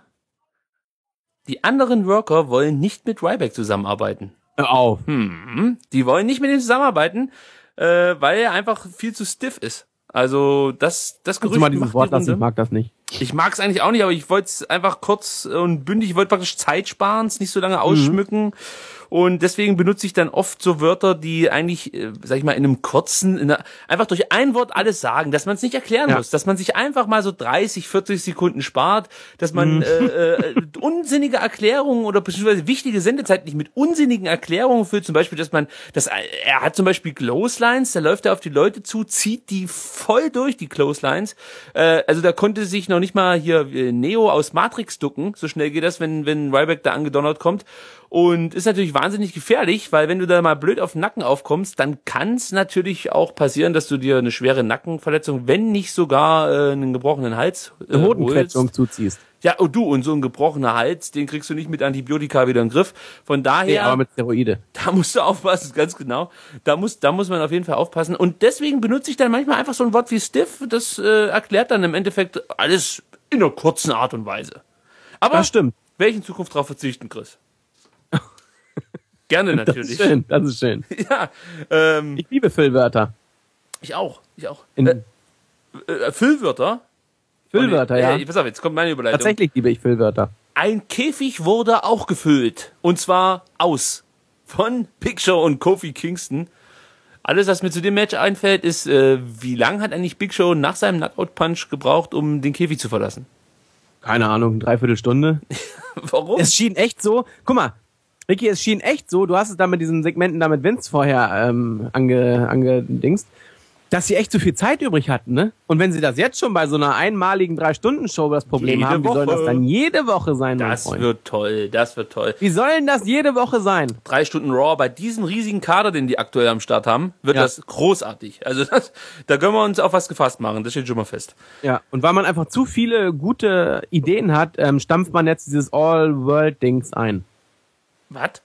Die anderen Worker wollen nicht mit Ryback zusammenarbeiten. Hör auf. Hm, die wollen nicht mit ihm zusammenarbeiten, äh, weil er einfach viel zu stiff ist. Also das, das Kannst Gerücht du mal dieses macht die Wort lassen? Runde. Ich mag das nicht. Ich mag es eigentlich auch nicht, aber ich wollte es einfach kurz und bündig, ich wollte praktisch Zeit sparen, es nicht so lange ausschmücken. Und deswegen benutze ich dann oft so Wörter, die eigentlich, äh, sag ich mal, in einem kurzen, in einer, einfach durch ein Wort alles sagen, dass man es nicht erklären Ja. muss, dass man sich einfach mal so dreißig, vierzig Sekunden spart, dass man äh, äh, unsinnige Erklärungen oder beziehungsweise wichtige Sendezeit nicht mit unsinnigen Erklärungen füllt. Zum Beispiel, dass man, dass er hat zum Beispiel Clotheslines, da läuft er auf die Leute zu, zieht die voll durch, die Clotheslines. Äh, also da konnte sich noch nicht mal hier äh, Neo aus Matrix ducken. So schnell geht das, wenn wenn Ryback da angedonnert kommt. Und ist natürlich wahnsinnig gefährlich, weil wenn du da mal blöd auf den Nacken aufkommst, dann kann es natürlich auch passieren, dass du dir eine schwere Nackenverletzung, wenn nicht sogar äh, einen gebrochenen Hals äh, Eine Hodenquetschung holst. zuziehst. Ja, und du, und so ein gebrochener Hals, den kriegst du nicht mit Antibiotika wieder in den Griff. Von daher, Nee, aber mit Steroide. da musst du aufpassen, ganz genau. Da muss, da muss man auf jeden Fall aufpassen. Und deswegen benutze ich dann manchmal einfach so ein Wort wie stiff. Das äh, erklärt dann im Endeffekt alles in einer kurzen Art und Weise. Aber Das stimmt. werde ich in Zukunft darauf verzichten, Chris. Gerne Das natürlich. ist schön, das ist schön. Ja, ähm, Ich liebe Füllwörter. ich auch, ich auch. In, Äh, äh, Füllwörter. Füllwörter, Und, ja. Äh, pass auf, jetzt kommt meine Überleitung. Tatsächlich liebe ich Füllwörter. Ein Käfig wurde auch gefüllt. Und zwar aus. Von Big Show und Kofi Kingston. Alles, was mir zu dem Match einfällt, ist, äh, wie lang hat eigentlich Big Show nach seinem Knockout-Punch gebraucht, um den Käfig zu verlassen? Keine Ahnung, eine Dreiviertelstunde. Warum? Es schien echt so, guck mal, Ricky, es schien echt so, du hast es da mit diesen Segmenten da mit Vince vorher ähm, ange, angedingst, dass sie echt so viel Zeit übrig hatten, ne? Und wenn sie das jetzt schon bei so einer einmaligen Drei-Stunden-Show das Problem Jede haben, wie soll Woche. das dann jede Woche sein, mein Das Freund? wird toll, das wird toll. Wie soll denn das jede Woche sein? Drei Stunden Raw, bei diesem riesigen Kader, den die aktuell am Start haben, wird Ja. das großartig. Also das, da können wir uns auf was gefasst machen, das steht schon mal fest. Ja, und weil man einfach zu viele gute Ideen hat, ähm, stampft man jetzt dieses All-World-Dings ein. Was?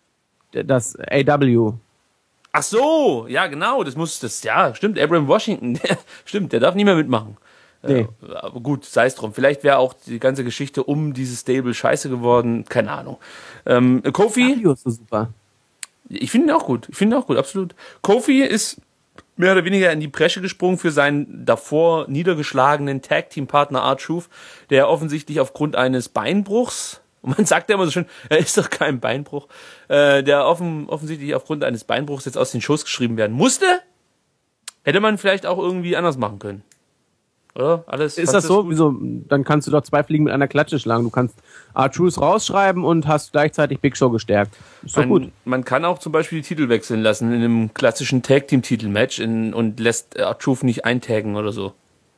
Das A W. Ach so, ja genau, das muss, das, ja, stimmt, Abraham Washington, der, stimmt, der darf nicht mehr mitmachen. Nee. Äh, aber gut, sei es drum. Vielleicht wäre auch die ganze Geschichte um dieses Stable scheiße geworden, keine Ahnung. Ähm, Kofi, Video ist so super. ich finde ihn auch gut, ich finde ihn auch gut, absolut. Kofi ist mehr oder weniger in die Bresche gesprungen für seinen davor niedergeschlagenen Tag-Team-Partner R-Truth, der offensichtlich aufgrund eines Beinbruchs, und man sagt ja immer so schön, er ist doch kein Beinbruch, äh, der offen, offensichtlich aufgrund eines Beinbruchs jetzt aus den Shows geschrieben werden musste. Hätte man vielleicht auch irgendwie anders machen können. Oder? Alles Ist das so? Wieso? Dann kannst du doch zwei Fliegen mit einer Klatsche schlagen. Du kannst R-Truth rausschreiben und hast gleichzeitig Big Show gestärkt. Ist doch Man, gut. man kann auch zum Beispiel die Titel wechseln lassen in einem klassischen Tag-Team-Titel-Match in- und lässt R-Truth nicht eintaggen oder so.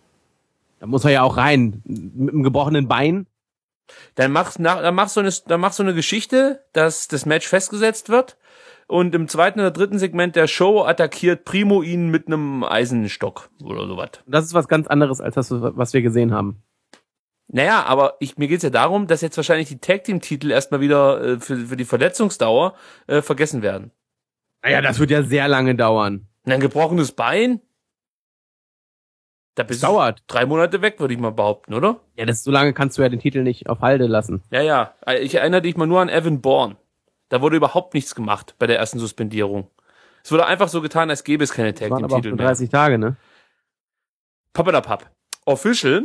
Da muss er ja auch rein. Mit einem gebrochenen Bein. Dann machst, nach, dann machst du eine, dann machst du eine Geschichte, dass das Match festgesetzt wird und im zweiten oder dritten Segment der Show attackiert Primo ihn mit einem Eisenstock oder sowas. Das ist was ganz anderes als das, was wir gesehen haben. Naja, aber ich, mir geht's ja darum, dass jetzt wahrscheinlich die Tag-Team-Titel erstmal wieder äh, für, für die Verletzungsdauer äh, vergessen werden. Naja, das wird ja sehr lange dauern. Und ein gebrochenes Bein? Da bist du Dauert. drei Monate weg, würde ich mal behaupten, oder? Ja, das so lange kannst du ja den Titel nicht auf Halde lassen. Ja, ja. Ich erinnere dich mal nur an Evan Bourne. Da wurde überhaupt nichts gemacht bei der ersten Suspendierung. Es wurde einfach so getan, als gäbe es keine Das waren aber auch Tag-Team-Titel nur mehr. dreißig Tage, ne? Papadapap. Official.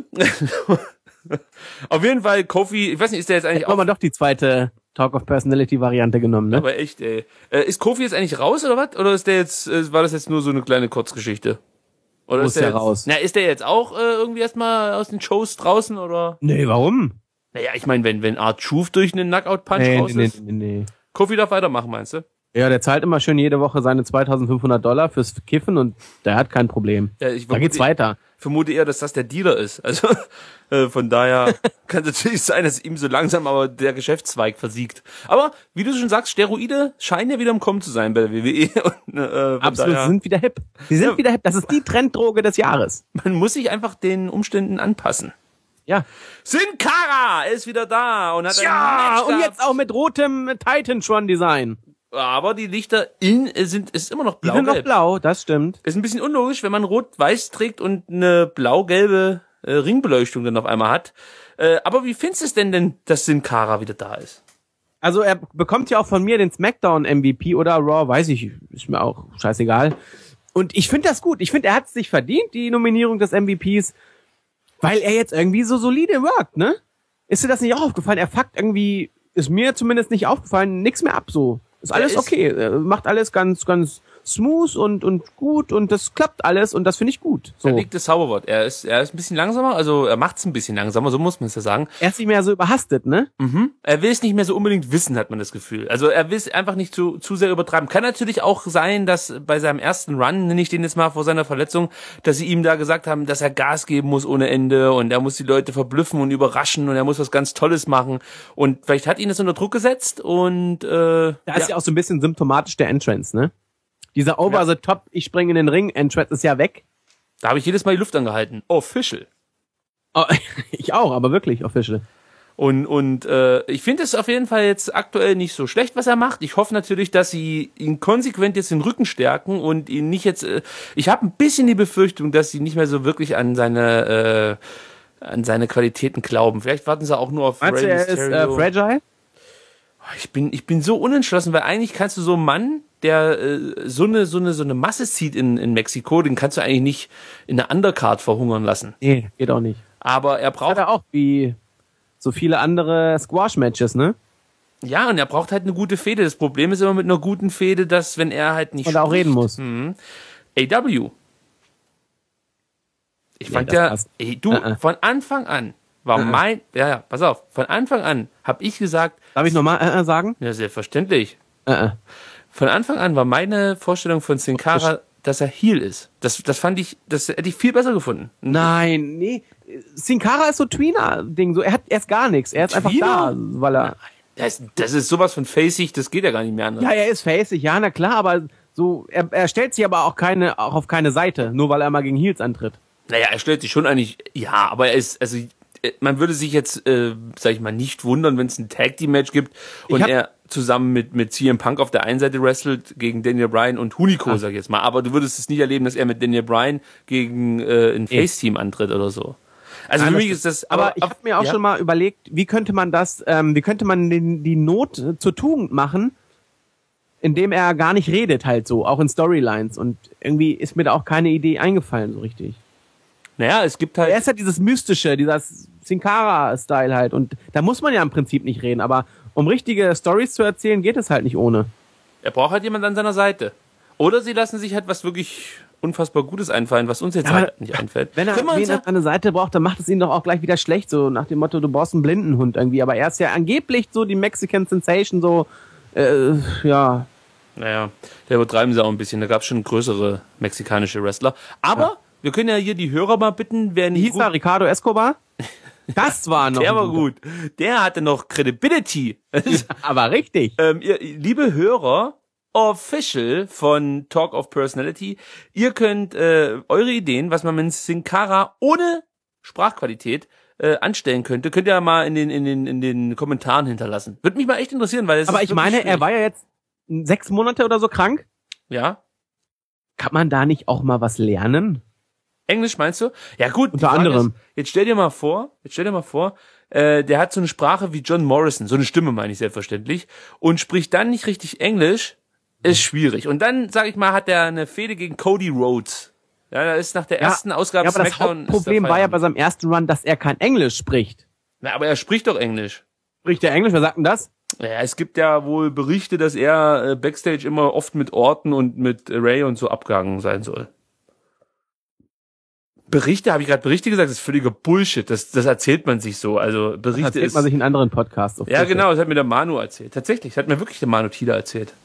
Auf jeden Fall, Kofi, ich weiß nicht, ist der jetzt eigentlich Hätten wir auch... mal doch die zweite Talk of Personality Variante genommen, ne? Aber echt, ey. Äh, ist Kofi jetzt eigentlich raus oder was? Oder ist der jetzt, äh, war das jetzt nur so eine kleine Kurzgeschichte? Oder Wo ist ist der der jetzt, raus? Na, ist der jetzt auch äh, irgendwie erstmal aus den Shows draußen oder? Nee, warum? Naja, ich meine, wenn, wenn R-Truth durch einen Knockout-Punch Nee, raus nee, ist, nee, nee, nee. Kofi darf weitermachen, meinst du? Ja, der zahlt immer schön jede Woche seine zweitausendfünfhundert Dollar fürs Kiffen und der hat kein Problem. Ja, ich Da geht's vermute- weiter. vermute eher, dass das der Dealer ist. Also äh, von daher kann es natürlich sein, dass ihm so langsam aber der Geschäftszweig versiegt. Aber wie du schon sagst, Steroide scheinen ja wieder im Kommen zu sein bei der W W E. Und, äh, von Absolut, daher, sie sind wieder hip. Sie sind Ja. wieder hip. Das ist die Trenddroge des Jahres. man muss sich einfach den Umständen anpassen. Ja. Sin Cara ist wieder da und hat ein Ja, Match und gehabt. jetzt auch mit rotem Titantron-Design. Aber die Lichter in sind ist immer noch Die sind noch blau-gelb. blau, das stimmt. Ist ein bisschen unlogisch, wenn man rot-weiß trägt und eine blau-gelbe äh, Ringbeleuchtung dann auf einmal hat. Äh, aber wie findest du es denn, denn, dass Sin Cara wieder da ist? Also er bekommt ja auch von mir den SmackDown M V P oder Raw, weiß ich, ist mir auch scheißegal. Und ich finde das gut. Ich finde, er hat es sich verdient, die Nominierung des M V Ps, weil er jetzt irgendwie so solide workt, ne? Ist dir das nicht auch aufgefallen? Er fuckt irgendwie, ist mir zumindest nicht aufgefallen, nix mehr ab so. Ist alles ist- okay. Er macht alles ganz, ganz smooth und und gut und das klappt alles und das finde ich gut. So. Da liegt das Zauberwort. Er ist, er ist ein bisschen langsamer, also er macht es ein bisschen langsamer, so muss man es ja sagen. Er ist nicht mehr so überhastet, ne? Mhm. Er will es nicht mehr so unbedingt wissen, hat man das Gefühl. Also er will es einfach nicht zu, zu sehr übertreiben. Kann natürlich auch sein, dass bei seinem ersten Run, nenne ich den jetzt mal vor seiner Verletzung, dass sie ihm da gesagt haben, dass er Gas geben muss ohne Ende und er muss die Leute verblüffen und überraschen und er muss was ganz Tolles machen. Und vielleicht hat ihn das unter Druck gesetzt und äh, Da ist ja auch so ein bisschen symptomatisch der Entrance, ne? Dieser over Ja. the top, ich springe in den Ring, Entrance ist ja weg. da habe ich jedes Mal die Luft angehalten. Official. Oh, ich auch, aber wirklich official. Und und äh, ich finde es auf jeden Fall jetzt aktuell nicht so schlecht, was er macht. Ich hoffe natürlich, dass sie ihn konsequent jetzt den Rücken stärken und ihn nicht jetzt. Äh, ich habe ein bisschen die Befürchtung, dass sie nicht mehr so wirklich an seine äh, an seine Qualitäten glauben. Vielleicht warten sie auch nur auf Meinst du, Rey er ist äh, Mysterio. fragile? Ich bin ich bin so unentschlossen, weil eigentlich kannst du so einen Mann, der äh, so eine so eine so eine Masse zieht in in Mexiko, den kannst du eigentlich nicht in der Undercard verhungern lassen. Nee, geht auch nicht. Aber er Hat braucht er auch wie so viele andere Squash-Matches, ne? ja, und er braucht halt eine gute Fehde. Das Problem ist immer mit einer guten Fehde, dass wenn er halt nicht Und auch reden muss. Mhm. A W. Ich Nee, fand das ja, passt. ey, du, Uh-uh. von Anfang an war Uh-uh. mein, ja, ja, pass auf, von Anfang an habe ich gesagt, Darf ich nochmal äh, äh, sagen? ja, selbstverständlich, Äh, äh. von Anfang an war meine Vorstellung von Sin Cara, dass er Heel ist. Das, das fand ich, das hätte ich viel besser gefunden. Nein, nee. Sin Cara ist so Tweener-Ding. So, er hat erst gar nichts. Er ist einfach Tweener? da, weil er. Das, das ist sowas von facig, das geht ja gar nicht mehr anders. Ja, er ist facig, ja, na klar, aber so, er, er stellt sich aber auch keine, auch auf keine Seite, nur weil er mal gegen Heels antritt. Naja, er stellt sich schon eigentlich, ja, aber er ist, also äh, man würde sich jetzt, äh, sag ich mal, nicht wundern, wenn es ein Tag Team Match gibt und hab- er zusammen mit mit C M Punk auf der einen Seite wrestelt gegen Daniel Bryan und Hunico, Ah. sag ich jetzt mal. Aber du würdest es nicht erleben, dass er mit Daniel Bryan gegen äh, ein Face Team antritt oder so. Also Nein, für das mich ist das, Aber ich habe mir auch ja. schon mal überlegt, wie könnte man das, ähm, wie könnte man den, die Not äh, zur Tugend machen, indem er gar nicht redet halt so, auch in Storylines. Und irgendwie ist mir da auch keine Idee eingefallen so richtig. Naja, es gibt halt. Er ist halt dieses Mystische, dieser Sin Cara-Style halt. Und da muss man ja im Prinzip nicht reden. Aber um richtige Stories zu erzählen, geht es halt nicht ohne. Er braucht halt jemand an seiner Seite. Oder sie lassen sich halt was wirklich unfassbar Gutes einfallen, was uns jetzt Aber halt nicht einfällt. Wenn er Können wir uns wen ja- an seine Seite braucht, dann macht es ihn doch auch gleich wieder schlecht. So nach dem Motto, du brauchst einen Blindenhund irgendwie. Aber er ist ja angeblich so die Mexican Sensation, so, äh, ja. Naja, da übertreiben sie auch ein bisschen. Da gab es schon größere mexikanische Wrestler. Aber Ja. wir können ja hier die Hörer mal bitten, wer Wie nicht hieß er? Ricardo Escobar? Das war noch. Der ein war guter. gut. Der hatte noch Credibility. Aber richtig. ähm, ihr, liebe Hörer, Official von Talk of Personality, ihr könnt äh, eure Ideen, was man mit Sin Cara ohne Sprachqualität äh, anstellen könnte, könnt ihr mal in den in den in den Kommentaren hinterlassen. Würde mich mal echt interessieren, weil es Aber ist ich wirklich meine, er schwierig. war ja jetzt sechs Monate oder so krank. Ja. Kann man da nicht auch mal was lernen? Englisch meinst du? Ja gut. die Unter Frage anderem. Ist, jetzt stell dir mal vor, jetzt stell dir mal vor, äh, der hat so eine Sprache wie John Morrison, so eine Stimme meine ich selbstverständlich, und spricht dann nicht richtig Englisch, ist schwierig. Und dann, sag ich mal, hat er eine Fehde gegen Cody Rhodes. Ja, da ist nach der ersten Ausgabe ja, aber das SmackDown ist der Hauptproblem war ja Feierabend. bei seinem ersten Run, dass er kein Englisch spricht. Na, aber er spricht doch Englisch. Spricht er Englisch? Wer sagt denn das? Ja, es gibt ja wohl Berichte, dass er äh, Backstage immer oft mit Orton und mit Ray und so abgegangen sein soll. Berichte, habe ich gerade Berichte gesagt, das ist völliger Bullshit. Das, das erzählt man sich so. Also Das Berichte erzählt ist. man sich in anderen Podcasts. auf Ja, Twitter. genau, das hat mir der Manu erzählt. Tatsächlich, das hat mir wirklich der Manu Tila erzählt.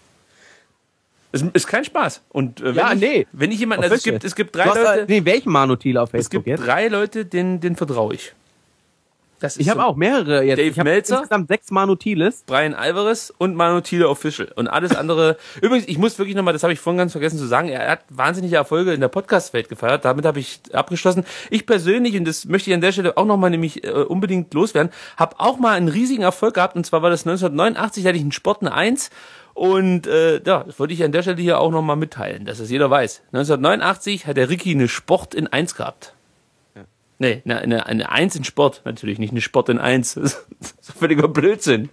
Es ist kein Spaß. Und äh, wenn Ja, ich, nee. wenn ich jemanden, also es Official. gibt, es gibt Du drei hast, äh, Leute, nee, welchen Manu Thiele auf es Facebook gibt jetzt? drei Leute, denen, denen vertraue ich. Das ist Ich habe so auch mehrere jetzt. Dave ich habe Meltzer? insgesamt sechs Manu Thieles. Brian Alvarez und Manu Thiele Official. Und alles andere. Übrigens, ich muss wirklich nochmal, das habe ich vorhin ganz vergessen zu sagen, er hat wahnsinnige Erfolge in der Podcast-Welt gefeiert. Damit habe ich abgeschlossen. Ich persönlich, und das möchte ich an der Stelle auch nochmal nämlich äh, unbedingt loswerden, habe auch mal einen riesigen Erfolg gehabt. Und zwar war das neunzehnhundertneunundachtzig, da hatte ich einen Sport eine Eins. Und äh, ja, das wollte ich an der Stelle hier auch nochmal mitteilen, dass es jeder weiß. neunzehnhundertneunundachtzig hat der Ricky eine Sport in Eins gehabt. Nee, eine, eine, eine Eins in Sport, natürlich nicht eine Sport in Eins. Das ist völliger Blödsinn.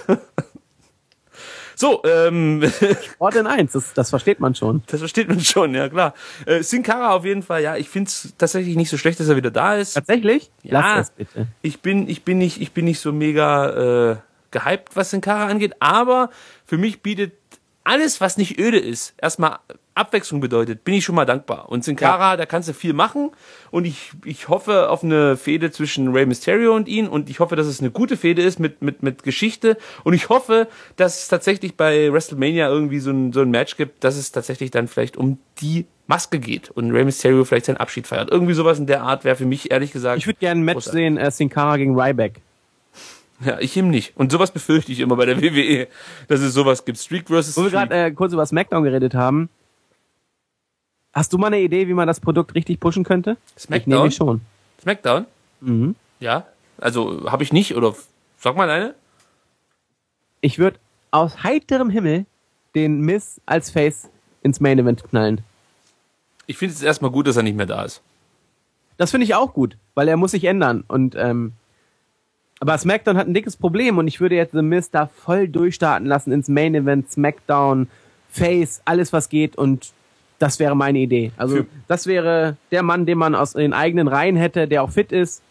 So, ähm, Sport in eins, das, das versteht man schon. das versteht man schon, ja klar. Äh, Sin Cara auf jeden Fall, ja, ich find's tatsächlich nicht so schlecht, dass er wieder da ist. Tatsächlich? Ja. Lass das bitte. Ich bin, ich bin nicht, ich bin nicht so mega äh, gehypt, was Sin Cara angeht, aber für mich bietet alles, was nicht öde ist, erstmal Abwechslung bedeutet, bin ich schon mal dankbar. Und Sin Cara, ja. da kannst du viel machen und ich ich hoffe auf eine Fehde zwischen Rey Mysterio und ihn und ich hoffe, dass es eine gute Fehde ist mit mit mit Geschichte und ich hoffe, dass es tatsächlich bei WrestleMania irgendwie so ein so ein Match gibt, dass es tatsächlich dann vielleicht um die Maske geht und Rey Mysterio vielleicht seinen Abschied feiert. Irgendwie sowas in der Art wäre für mich ehrlich gesagt. Ich würde gerne ein Match großartig. sehen, äh, Sin Cara gegen Ryback. Ja, ich ihm nicht. Und sowas befürchte ich immer bei der W W E, dass es sowas gibt. Streak versus Wo wir Streak. gerade äh, kurz über SmackDown geredet haben. Hast du mal eine Idee, wie man das Produkt richtig pushen könnte? SmackDown? Ich nehme schon. SmackDown? Mhm. Ja. Also, habe ich nicht, oder sag mal eine. Ich würde aus heiterem Himmel den Miz als Face ins Main Event knallen. Ich finde es erstmal gut, dass er nicht mehr da ist. Das finde ich auch gut, weil er muss sich ändern. Und ähm, aber SmackDown hat ein dickes Problem und ich würde jetzt The Miz da voll durchstarten lassen ins Main Event, SmackDown, Face, alles was geht und das wäre meine Idee. Also Für das wäre der Mann, den man aus den eigenen Reihen hätte, der auch fit ist.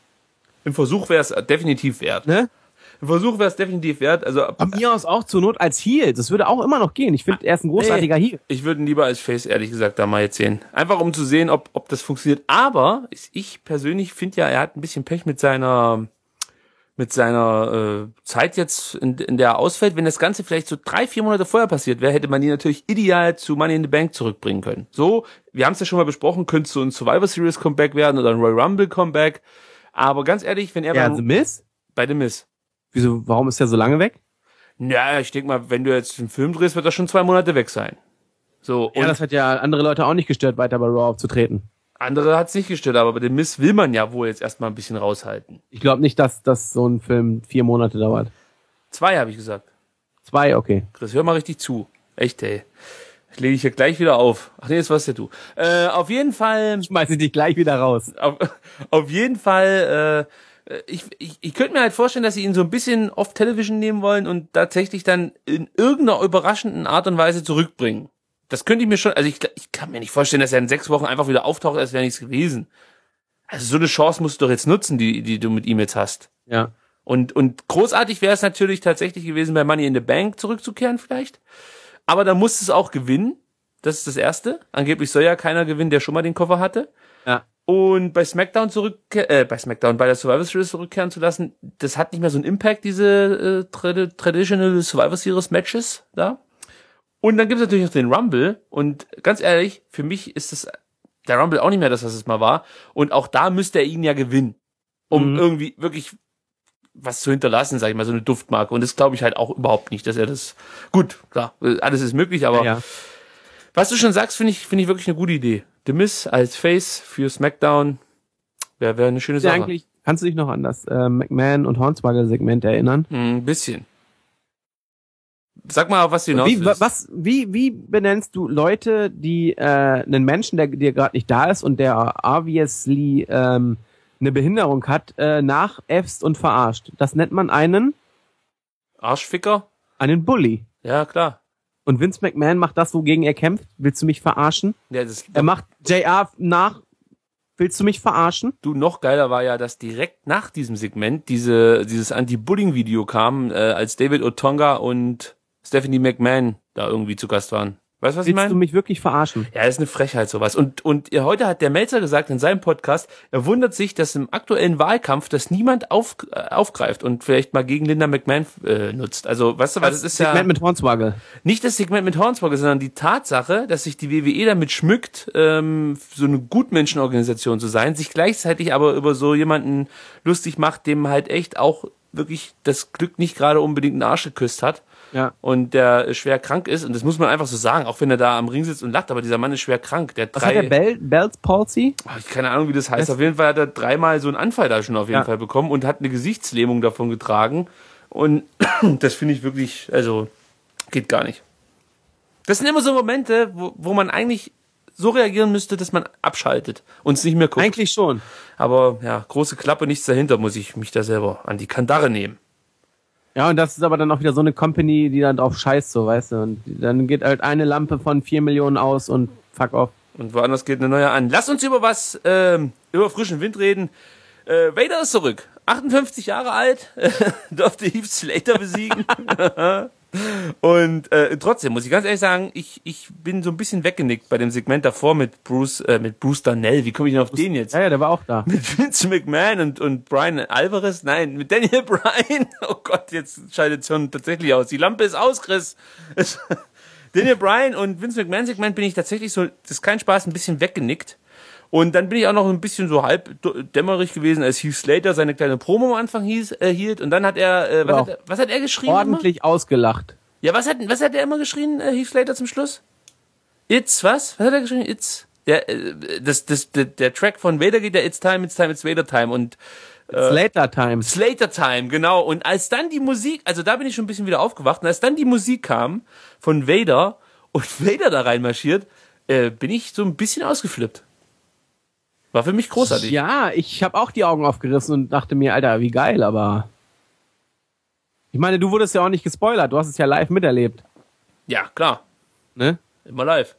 Im Versuch wäre es definitiv wert. Ne? Im Versuch wäre es definitiv wert. Also Von mir aus auch zur Not als Heel. Das würde auch immer noch gehen. Ich finde, er ist ein großartiger nee, Heel. Ich würde ihn lieber als Face, ehrlich gesagt, da mal jetzt sehen. Einfach um zu sehen, ob, ob das funktioniert. Aber ich persönlich finde ja, er hat ein bisschen Pech mit seiner mit seiner äh, Zeit jetzt, in, in der er ausfällt. Wenn das Ganze vielleicht so drei, vier Monate vorher passiert wäre, hätte man ihn natürlich ideal zu Money in the Bank zurückbringen können. So, wir haben es ja schon mal besprochen, könnte so ein Survivor Series Comeback werden oder ein Royal Rumble Comeback. Aber ganz ehrlich, wenn er Ja, bei, The Miz? bei The Miz. Wieso, warum ist der so lange weg? Ja, ich denke mal, wenn du jetzt einen Film drehst, wird er schon zwei Monate weg sein. So, und Ja, das hat ja andere Leute auch nicht gestört, weiter bei Raw aufzutreten. andere hat's nicht gestört, aber bei dem Miz will man ja wohl jetzt erstmal ein bisschen raushalten. Ich glaube nicht, dass, dass so ein Film vier Monate dauert. Zwei, habe ich gesagt. Zwei, okay. Chris, hör mal richtig zu. Echt, ey. Ich lege dich hier gleich wieder auf. Ach nee, das warst ja du. Äh, auf jeden Fall... Schmeiß ich dich gleich wieder raus. Auf, auf jeden Fall... Äh, ich, ich, ich könnte mir halt vorstellen, dass sie ihn so ein bisschen off Television nehmen wollen und tatsächlich dann in irgendeiner überraschenden Art und Weise zurückbringen. Das könnte ich mir schon... Also ich, ich kann mir nicht vorstellen, dass er in sechs Wochen einfach wieder auftaucht, als wäre nichts gewesen. Also so eine Chance musst du doch jetzt nutzen, die, die du mit ihm jetzt hast. Ja. Und, und großartig wäre es natürlich tatsächlich gewesen, bei Money in the Bank zurückzukehren vielleicht. Aber da musst du es auch gewinnen. Das ist das Erste. Angeblich soll ja keiner gewinnen, der schon mal den Koffer hatte. Ja. Und bei SmackDown zurück, äh, bei SmackDown, bei der Survivor Series zurückkehren zu lassen, das hat nicht mehr so einen Impact, diese äh, trad- Traditional Survivor Series Matches da. Und dann gibt es natürlich noch den Rumble. Und ganz ehrlich, für mich ist das der Rumble auch nicht mehr das, was es mal war. Und auch da müsste er ihn ja gewinnen, um Mhm. irgendwie wirklich was zu hinterlassen, sag ich mal, so eine Duftmarke. Und das glaube ich halt auch überhaupt nicht, dass er das... Gut, klar, alles ist möglich, aber Ja, ja. was du schon sagst, finde ich finde ich wirklich eine gute Idee. The Miz als Face für SmackDown wäre wär eine schöne Ist ja Sache. eigentlich, kannst du dich noch an das äh, McMahon und Hornswoggle-Segment erinnern? Hm, ein bisschen. Sag mal, auf was du hinaus Wie, wa- willst. was, wie, wie benennst du Leute, die äh, einen Menschen, der dir gerade nicht da ist und der obviously ähm, eine Behinderung hat, äh, nachäffst und verarscht? Das nennt man einen, Arschficker? einen Bully. Ja, klar. Und Vince McMahon macht das, wogegen er kämpft. Willst du mich verarschen? Ja, das, Er macht J R nach. Willst du mich verarschen? du, noch geiler war ja, dass direkt nach diesem Segment diese dieses Anti-Bullying-Video kam, äh, als David Otunga und Stephanie McMahon da irgendwie zu Gast waren. Weißt du, was ich Willst du meine? mich wirklich verarschen? Ja, das ist eine Frechheit sowas. Und und ihr, heute hat der Melzer gesagt in seinem Podcast, er wundert sich, dass im aktuellen Wahlkampf das niemand auf, äh, aufgreift und vielleicht mal gegen Linda McMahon äh, nutzt. Also, weißt du, was es ist ja Segment mit Hornswoggle. nicht das Segment mit Hornswoggle, sondern die Tatsache, dass sich die W W E damit schmückt, ähm, so eine Gutmenschenorganisation zu sein, sich gleichzeitig aber über so jemanden lustig macht, dem halt echt auch wirklich das Glück nicht gerade unbedingt einen Arsch geküsst hat. Ja. Und der schwer krank ist, und das muss man einfach so sagen, auch wenn er da am Ring sitzt und lacht, aber dieser Mann ist schwer krank. Der hat Was drei, hat der Bell, Bell's Palsy? Ach, ich keine Ahnung, wie das heißt. Das- Auf jeden Fall hat er dreimal so einen Anfall da schon auf jeden Ja. Fall bekommen und hat eine Gesichtslähmung davon getragen. Und das finde ich wirklich, also, geht gar nicht. Das sind immer so Momente, wo, wo man eigentlich so reagieren müsste, dass man abschaltet und es nicht mehr guckt. Eigentlich schon. Aber ja, große Klappe, nichts dahinter, muss ich mich da selber an die Kandare nehmen. Ja, und das ist aber dann auch wieder so eine Company, die dann drauf scheißt, so, weißt du. Und dann geht halt eine Lampe von vier Millionen aus und fuck off. Und woanders geht eine neue an. Lass uns über was, ähm, über frischen Wind reden. Äh, Vader ist zurück. achtundfünfzig Jahre alt, durfte Heath Slater besiegen. Und äh, trotzdem muss ich ganz ehrlich sagen, ich ich bin so ein bisschen weggenickt bei dem Segment davor mit Bruce äh, mit Bruce Darnell. Wie komme ich denn auf den jetzt? Ja, ja, der war auch da. Mit Vince McMahon und und Brian Alvarez? Nein, mit Daniel Bryan. Oh Gott, jetzt scheidet es schon tatsächlich aus. Die Lampe ist aus, Chris. Es, Daniel Bryan und Vince McMahon Segment bin ich tatsächlich so, das ist kein Spaß, ein bisschen weggenickt. Und dann bin ich auch noch ein bisschen so halb dämmerig gewesen, als Heath Slater seine kleine Promo am Anfang hieß, äh, hielt. Und dann hat er, äh, was, Wow. hat, er was hat er geschrien? Ordentlich immer? ausgelacht. Ja, was hat, was hat er immer geschrien, äh, Heath Slater zum Schluss? It's, was? Was hat er geschrien? It's, der, äh, das, das, der, der Track von Vader geht ja It's Time, It's Time, It's Vader Time. Und Slater Times. Slater Time, genau. Und als dann die Musik, also da bin ich schon ein bisschen wieder aufgewacht, und als dann die Musik kam von Vader und Vader da reinmarschiert, äh, bin ich so ein bisschen ausgeflippt. War für mich großartig. Ja, ich habe auch die Augen aufgerissen und dachte mir, Alter, wie geil, aber ich meine, du wurdest ja auch nicht gespoilert, du hast es ja live miterlebt, Ja, klar. ne? Immer live.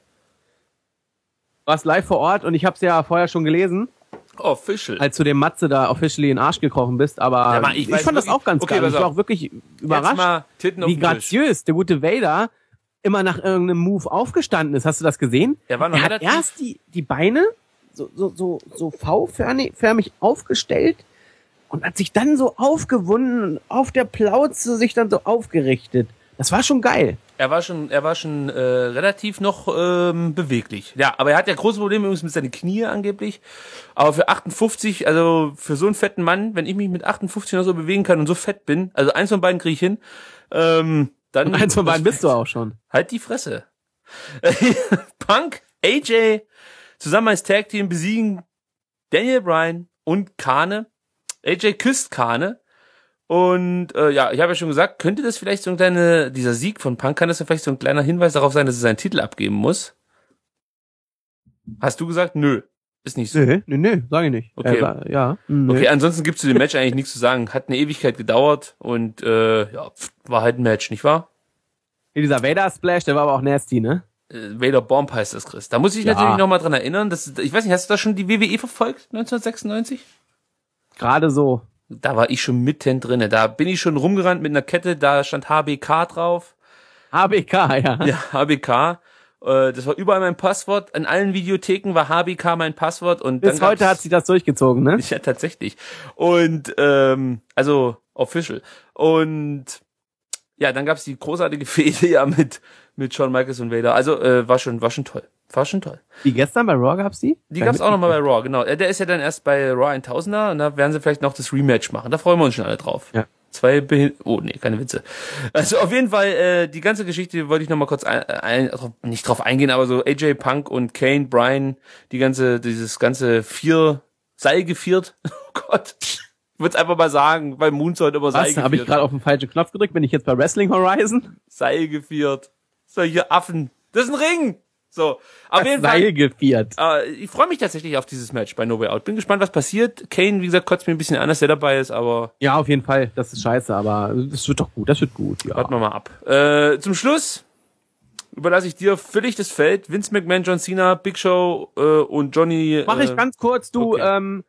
Du warst live vor Ort und ich habe es ja vorher schon gelesen, Official. als du dem Matze da officially in den Arsch gekrochen bist, aber Ja, Mann, ich ich, weiß fand das wirklich- auch ganz okay, geil. Ich pass war auf. auch wirklich überrascht, mal Titten auf wie den Tisch. graziös der gute Vader immer nach irgendeinem Move aufgestanden ist. Hast du das gesehen? Er war noch er hat relativ- erst die, die Beine so, so, so, so V-förmig aufgestellt und hat sich dann so aufgewunden und auf der Plauze sich dann so aufgerichtet. Das war schon geil. Er war schon, er war schon äh, relativ noch ähm, beweglich. Ja, aber er hat ja große Probleme übrigens mit seinen Knie angeblich. Aber für achtundfünfzig, also für so einen fetten Mann, wenn ich mich mit achtundfünfzig noch so bewegen kann und so fett bin, also eins von beiden kriege ich hin, ähm, dann... Und eins von beiden bist du auch schon. Halt die Fresse. Punk, A J, zusammen als Tag-Team besiegen Daniel Bryan und Kane. A J küsst Kane. Und äh, ja, ich habe ja schon gesagt, könnte das vielleicht so ein kleiner, dieser Sieg von Punk, kann das ja vielleicht so ein kleiner Hinweis darauf sein, dass er seinen Titel abgeben muss? Hast du gesagt? Nö. Ist nicht so. Nö, nö, nö, sag ich nicht. Okay. Er sa- ja. Nö. Okay, ansonsten gibt's zu dem Match eigentlich nichts zu sagen. Hat eine Ewigkeit gedauert und äh, ja, pff, war halt ein Match, nicht wahr? Dieser Vader-Splash, der war aber auch nasty, ne? Äh, Vader Bomb heißt das, Chris. Da muss ich Ja. natürlich nochmal dran erinnern. Dass, ich weiß nicht, hast du da schon die W W E verfolgt, neunzehnhundertsechsundneunzig? Gerade so. Da war ich schon mitten drinne. Da bin ich schon rumgerannt mit einer Kette, da stand H B K drauf. H B K, ja. Ja, H B K. Äh, das war überall mein Passwort. An allen Videotheken war H B K mein Passwort. Und Bis dann heute gab's- hat sich das durchgezogen, ne? Ja, tatsächlich. Und, ähm, also, official. Und, ja, dann gab's die großartige Fehde ja mit, mit Shawn Michaels und Vader. Also, äh, war schon, war schon toll. War schon toll. Wie gestern bei Raw gab's die? Die gab's auch nochmal bei Raw, genau. Äh, Der ist ja dann erst bei Raw tausender und da werden sie vielleicht noch das Rematch machen. Da freuen wir uns schon alle drauf. Ja. Zwei Behin Oh, nee, keine Witze. Also auf jeden Fall, äh, die ganze Geschichte wollte ich nochmal kurz ein, ein, nicht drauf eingehen, aber so A J, Punk und Kane, Bryan, die ganze, dieses ganze vier Seil geviert. Oh Gott. Ich würde einfach mal sagen, weil Moonsault immer Seil Was? geviert. Habe ich gerade auf den falschen Knopf gedrückt? Bin ich jetzt bei Wrestling Horizon? Seil geviert. Solche Affen. Das ist ein Ring. So. Auf jeden Fall. Seil geviert. Äh, ich freue mich tatsächlich auf dieses Match bei No Way Out. Bin gespannt, was passiert. Kane, wie gesagt, kotzt mir ein bisschen an, dass der dabei ist, aber Ja, auf jeden Fall. Das ist scheiße, aber das wird doch gut. Das wird gut, ja. warten wir mal ab. Äh, zum Schluss überlasse ich dir völlig das Feld. Vince McMahon, John Cena, Big Show äh, und Johnny. Mach äh, ich ganz kurz, du, okay. ähm,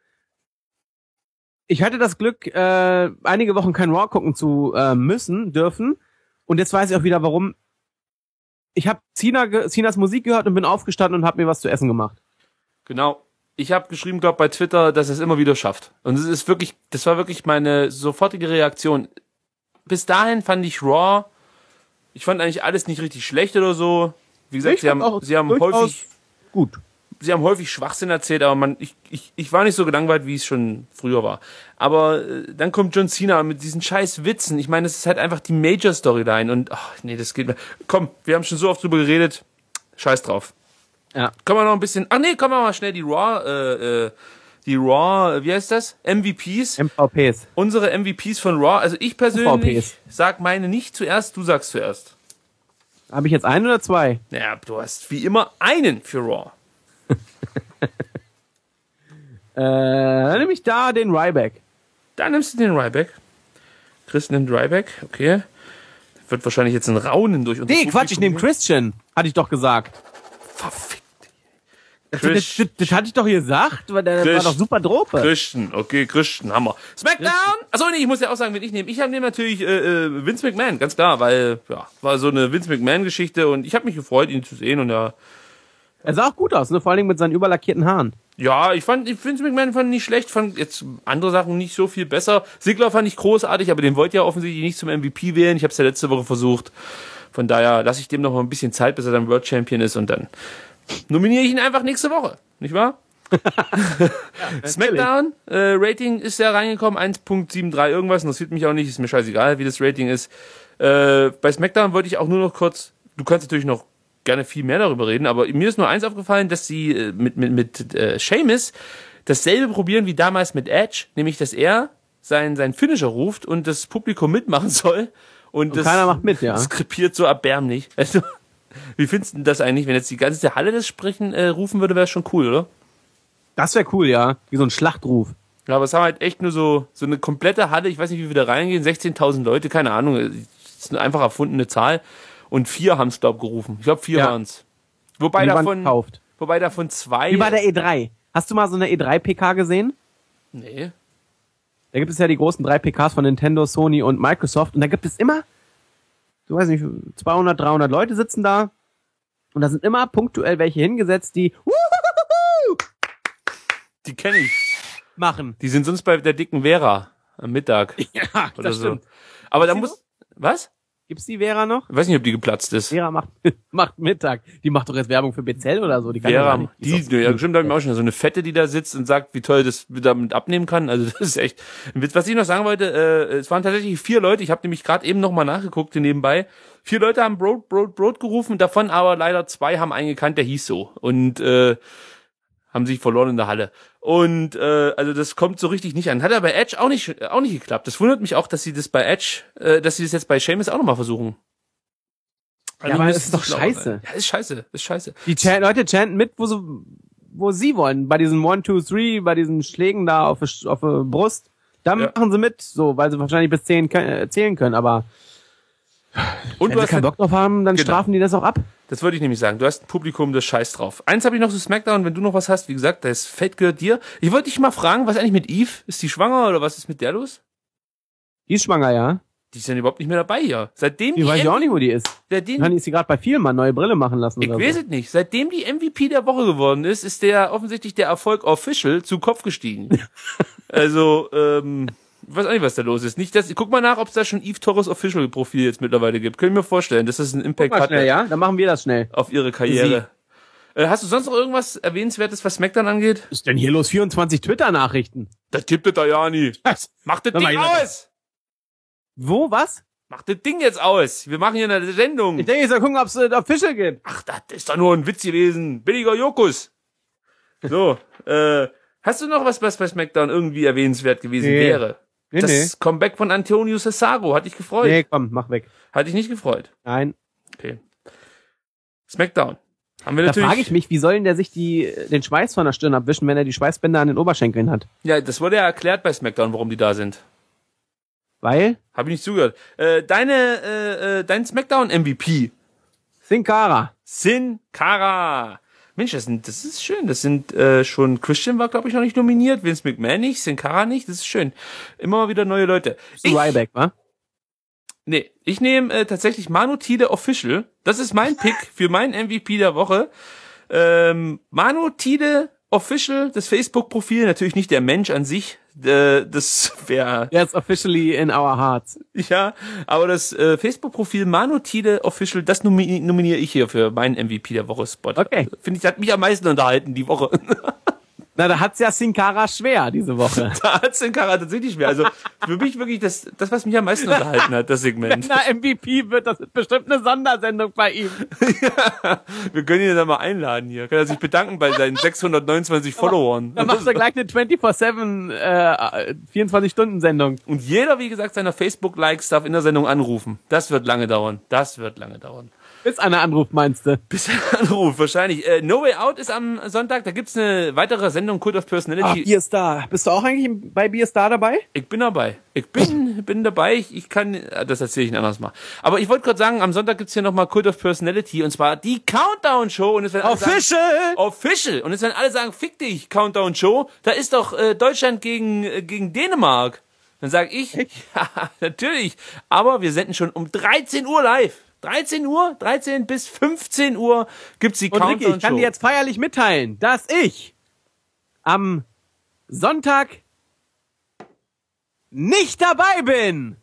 ich hatte das Glück, äh, einige Wochen kein Raw gucken zu äh, müssen, dürfen. Und jetzt weiß ich auch wieder, warum. Ich habe Cena, ge- Cenas Musik gehört und bin aufgestanden und habe mir was zu essen gemacht. Genau. Ich habe geschrieben, glaube bei Twitter, dass er es immer wieder schafft. Und es ist wirklich, das war wirklich meine sofortige Reaktion. Bis dahin fand ich Raw, ich fand eigentlich alles nicht richtig schlecht oder so. Wie gesagt, Ich sie fand haben, auch sie haben durchaus häufig, gut. sie haben häufig Schwachsinn erzählt, aber man, ich, ich, ich war nicht so gelangweilt, wie es schon früher war. Aber äh, dann kommt John Cena mit diesen scheiß Witzen. Ich meine, es ist halt einfach die Major-Storyline und, ach nee, das geht mir. Komm, wir haben schon so oft drüber geredet. Scheiß drauf. Ja. Können wir noch ein bisschen, ach nee, kommen wir mal schnell die Raw, äh, äh, die Raw, äh, wie heißt das? M V Ps. M V Ps. Unsere M V Ps von Raw. Also ich persönlich M V Ps. sag meine nicht zuerst, du sagst zuerst. Habe ich jetzt einen oder zwei? Naja, du hast wie immer einen für Raw. Äh, dann nehme ich da den Ryback. Da nimmst du den Ryback. Chris nimmt Ryback, okay. Wird wahrscheinlich jetzt ein Raunen durch unser Nee, Quatsch, ich Publikum nehme gehen. Christian. Hatte ich doch gesagt. Verfickt. Das, das, das, das hatte ich doch gesagt, weil der Christ- war doch super Drope. Christian, okay, Christian, Hammer. Smackdown! Achso, nee, ich muss ja auch sagen, wen ich nehme. Ich habe nehme natürlich äh, äh, Vince McMahon, ganz klar, weil, ja, war so eine Vince McMahon-Geschichte und ich habe mich gefreut, ihn zu sehen und ja, Er sah auch gut aus, ne? Vor allen Dingen mit seinen überlackierten Haaren. ja, ich fand, ich Vince McMahon fand nicht schlecht, fand jetzt andere Sachen nicht so viel besser. Ziggler fand ich großartig, aber den wollte ja offensichtlich nicht zum M V P wählen. Ich habe es ja letzte Woche versucht. Von daher lasse ich dem noch mal ein bisschen Zeit, bis er dann World Champion ist und dann nominiere ich ihn einfach nächste Woche, nicht wahr? ja, Smackdown, äh, Rating ist ja reingekommen, eins Komma dreiundsiebzig irgendwas, interessiert mich auch nicht, ist mir scheißegal, wie das Rating ist. Äh, bei Smackdown wollte ich auch nur noch kurz, du kannst natürlich noch gerne viel mehr darüber reden, aber mir ist nur eins aufgefallen, dass sie äh, mit, mit, mit äh, Sheamus dasselbe probieren wie damals mit Edge, nämlich dass er sein, sein Finisher ruft und das Publikum mitmachen soll. Und, Und das, keiner macht mit, ja. Das krepiert so erbärmlich. Also, wie findest du das eigentlich, wenn jetzt die ganze Halle das Sprechen äh, rufen würde, wäre schon cool, oder? Das wäre cool, ja. Wie so ein Schlachtruf. Ja, aber es haben halt echt nur so so eine komplette Halle, ich weiß nicht, wie wir da reingehen, sechzehntausend Leute, keine Ahnung, das ist eine einfach erfundene Zahl. Und vier haben es, glaub gerufen. Ich glaube, vier Ja. waren's. Wobei Die waren davon, gekauft. wobei davon zwei... Wie bei der E drei. Hast du mal so eine E drei P K gesehen? Nee. Da gibt es ja die großen drei P Ks von Nintendo, Sony und Microsoft. Und da gibt es immer, du weiß nicht, zweihundert, dreihundert Leute sitzen da. Und da sind immer punktuell welche hingesetzt, die Die kenne ich. machen. Die sind sonst bei der dicken Vera am Mittag. Ja, oder das so. stimmt. Aber da die muss... Was? Gibt's die Vera noch? Ich weiß nicht, ob die geplatzt ist. Vera macht, macht Mittag. Die macht doch jetzt Werbung für B Z L oder so. Die kann ja gar Vera, nicht. die, ist doch- ja, bestimmt habe ich mir auch schon so eine Fette, die da sitzt und sagt, wie toll das damit abnehmen kann. Also das ist echt ein Witz. Was ich noch sagen wollte, äh, es waren tatsächlich vier Leute, ich habe nämlich gerade eben nochmal nachgeguckt hier nebenbei. Vier Leute haben Brot, Brot, Brot gerufen, davon aber leider zwei haben einen gekannt, der hieß so. Und äh, haben sich verloren in der Halle. Und äh, also das kommt so richtig nicht an. Hat aber bei Edge auch nicht auch nicht geklappt. Das wundert mich auch, dass sie das bei Edge, äh, dass sie das jetzt bei Sheamus auch nochmal versuchen. Ja, aber müssen das ist doch sie glauben, scheiße. ey. Ja, ist scheiße, ist scheiße. Die Chan Leute chanten mit, wo, so, wo sie wollen. Bei diesen One, Two, Three, bei diesen Schlägen da auf, die- auf die Brust. Da Ja. machen sie mit, so, weil sie wahrscheinlich bis zehn können, äh, zählen können. Aber Und wenn du sie hast keinen Bock drauf haben, dann Genau. strafen die das auch ab. Das wollte ich nämlich sagen. Du hast ein Publikum, das scheiß drauf. Eins habe ich noch zu SmackDown, wenn du noch was hast. Wie gesagt, das Feld gehört dir. Ich wollte dich mal fragen, was eigentlich mit Eve? Ist die schwanger oder was ist mit der los? Die ist schwanger, ja. Die ist ja überhaupt nicht mehr dabei hier. Seitdem Die weiß ich auch nicht, wo die ist. Seitdem, Dann ist sie gerade bei vielen mal neue Brille machen lassen ich oder weiß so. es nicht. Seitdem die M V P der Woche geworden ist, ist der offensichtlich der Erfolg Official zu Kopf gestiegen. Also, ähm, ich weiß auch nicht, was da los ist. Nicht, dass, guck mal nach, ob es da schon Eve Torres Official Profil jetzt mittlerweile gibt. Können ich mir vorstellen, dass das einen Guck Impact mal hat schnell, ja? Dann machen wir das schnell. auf ihre Karriere. Äh, hast du sonst noch irgendwas Erwähnenswertes, was SmackDown angeht? Was ist denn hier los? vierundzwanzig Twitter-Nachrichten. Das gibt es da ja nie. Mach das Sag mal, Ding jemand- aus! Wo, was? Mach das Ding jetzt aus! Wir machen hier eine Sendung. Ich denke, ich soll gucken, ob es äh, Official gibt. Ach, das ist doch nur ein Witz gewesen. Billiger Jokus. So, äh, hast du noch was, was bei SmackDown irgendwie erwähnenswert gewesen Nee. wäre? Nee, das nee. Comeback von Antonio Cesaro hat dich gefreut. Nee, komm, mach weg. Hat dich nicht gefreut. Nein. Okay. SmackDown. Haben wir Da natürlich. frage ich mich, wie soll denn der sich die, den Schweiß von der Stirn abwischen, wenn er die Schweißbänder an den Oberschenkeln hat? Ja, das wurde ja erklärt bei SmackDown, warum die da sind. Weil Habe ich nicht zugehört. Äh, deine, äh, äh, dein SmackDown M V P. Sin Cara. Sin Cara. Mensch, das, sind, das ist schön. Das sind äh, schon, Christian war, glaube ich, noch nicht nominiert, Vince McMahon nicht, Sin Cara nicht. Das ist schön. Immer mal wieder neue Leute. Ich, Ryback, wa? Nee, ich nehme äh, tatsächlich Manu Tide Official. Das ist mein Pick für meinen M V P der Woche. Ähm, Manu Tide Official, das Facebook-Profil, natürlich nicht der Mensch an sich. Äh, das wäre That's officially in our hearts. ja, aber das äh, Facebook-Profil Manu Tide Official, das nomi nominiere ich hier für meinen M V P der Woche Spot. Okay. Finde ich, hat mich am meisten unterhalten die Woche. Na, da hat's ja Sin Cara schwer diese Woche. Da hat Sin Cara tatsächlich mehr. Also für mich wirklich das, das, was mich am meisten unterhalten hat, das Segment. Na, M V P wird das bestimmt eine Sondersendung bei ihm. Wir können ihn dann mal einladen hier. Kann er sich bedanken bei seinen sechshundertneunundzwanzig Followern. Dann macht er gleich eine vierundzwanzig sieben äh, vierundzwanzig-Stunden-Sendung. Und jeder, wie gesagt, seiner Facebook-Likes darf in der Sendung anrufen. Das wird lange dauern. Das wird lange dauern. Bis einer anruft, meinst du? Bis einer anruft, wahrscheinlich. Äh, No Way Out ist am Sonntag, da gibt's eine weitere Sendung, Cult of Personality. Ah, Bierstar. Bist du auch eigentlich bei Bierstar dabei? Ich bin dabei. Ich bin, bin dabei. Ich, ich kann, das erzähle ich ein anderes Mal. Aber ich wollte gerade sagen, am Sonntag gibt's hier nochmal Cult of Personality und zwar die Countdown-Show. Und es werden alle sagen, Official! Official! Und es werden alle sagen, fick dich, Countdown-Show. Da ist doch äh, Deutschland gegen, äh, gegen Dänemark. Dann sage ich, ja, natürlich. Aber wir senden schon um dreizehn Uhr live. dreizehn Uhr, dreizehn bis fünfzehn Uhr gibt's die Und Ricky, Countdown-Show. ich kann dir jetzt feierlich mitteilen, dass ich am Sonntag nicht dabei bin.